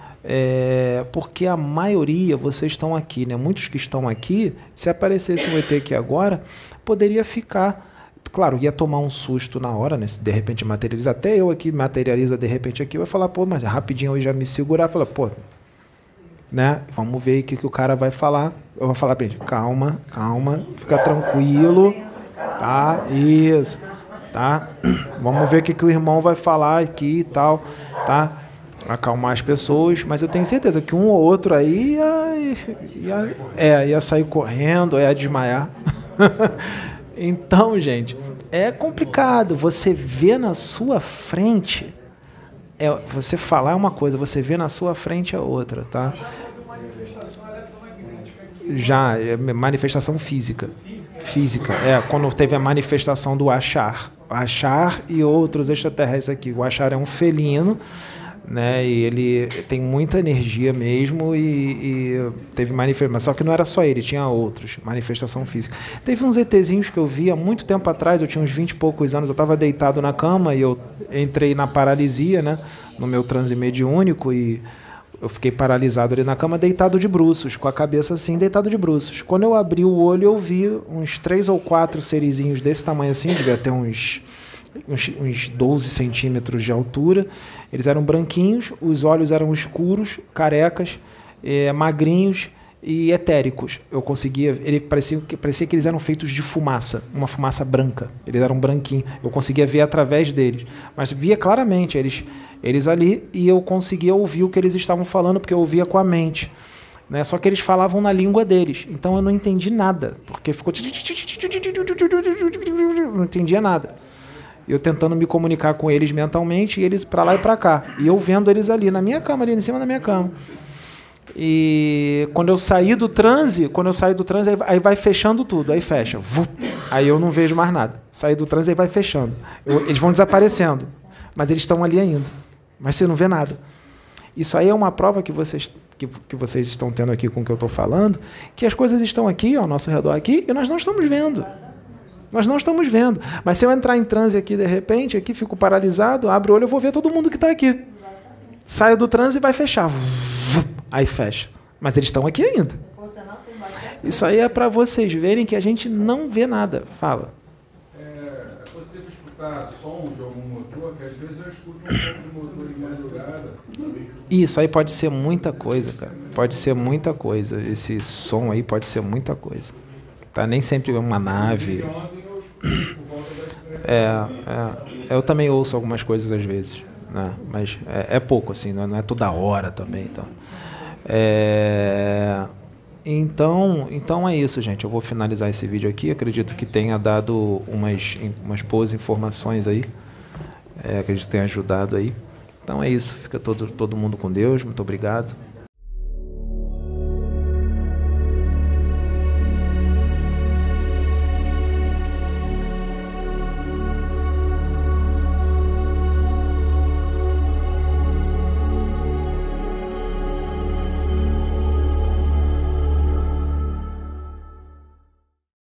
É, porque a maioria, vocês estão aqui, né? Muitos que estão aqui, se aparecesse um E T aqui agora, poderia ficar... Claro, ia tomar um susto na hora, né? Se de repente materializa. Até eu aqui materializa de repente aqui, vai falar, pô, mas rapidinho eu já me segurar. Falar, pô, né? Vamos ver o que, que o cara vai falar. Eu vou falar pra ele, calma, calma, fica tranquilo, tá? Isso, tá? Vamos ver o que, que o irmão vai falar aqui e tal, tá? Acalmar as pessoas, mas eu tenho certeza que um ou outro aí ia, ia, é, ia sair correndo, ia desmaiar. Então, gente, é complicado. Você vê na sua frente, é, você falar uma coisa, você vê na sua frente é outra, tá? Já, é manifestação física. Física, é, quando teve a manifestação do Achar. Achar e outros extraterrestres aqui. O Achar é um felino, né? E ele tem muita energia mesmo e, e teve manifestação, só que não era só ele, tinha outros, manifestação física. Teve uns ETzinhos que eu vi há muito tempo atrás, eu tinha uns vinte e poucos anos, eu estava deitado na cama e eu entrei na paralisia, né? No meu transe mediúnico, e eu fiquei paralisado ali na cama, deitado de bruços, com a cabeça assim, deitado de bruços. Quando eu abri o olho, eu vi uns três ou quatro serizinhos desse tamanho assim, devia ter uns... Uns, uns doze centímetros de altura. Eles eram branquinhos, os olhos eram escuros, carecas, é, magrinhos e etéricos. Eu conseguia, ele parecia, parecia que eles eram feitos de fumaça, uma fumaça branca. Eles eram branquinhos. Eu conseguia ver através deles, mas via claramente eles, eles ali, e eu conseguia ouvir o que eles estavam falando, porque eu ouvia com a mente. Né? Só que eles falavam na língua deles, então eu não entendi nada, porque ficou... não entendia nada. Eu tentando me comunicar com eles mentalmente, e eles para lá e para cá. E eu vendo eles ali na minha cama, ali em cima da minha cama. E quando eu saí do transe, quando eu saí do transe, aí, aí vai fechando tudo, aí fecha. Vup, aí eu não vejo mais nada. Saí do transe, aí vai fechando. Eu, eles vão desaparecendo, mas eles estão ali ainda. Mas você não vê nada. Isso aí é uma prova que vocês, que, que vocês estão tendo aqui com o que eu estou falando, que as coisas estão aqui, ao nosso redor aqui, e nós não estamos vendo. Nós não estamos vendo. Mas se eu entrar em transe aqui, de repente, aqui fico paralisado, abro o olho, eu vou ver todo mundo que está aqui. Saio do transe e vai fechar. Aí fecha. Mas eles estão aqui ainda. Isso aí é para vocês verem que a gente não vê nada. Fala.
É, é possível escutar som de algum motor, que às vezes eu escuto um som de motor de madrugada.
Isso aí pode ser muita coisa, cara. Pode ser muita coisa. Esse som aí pode ser muita coisa. Tá? Nem sempre é uma nave. É, é, eu também ouço algumas coisas às vezes, né? Mas é, é pouco, assim, não é toda hora também. Então. É, então, então é isso, gente. Eu vou finalizar esse vídeo aqui. Acredito que tenha dado umas, umas boas informações aí. É, acredito que tenha ajudado aí. Então é isso. Fica todo, todo mundo com Deus. Muito obrigado.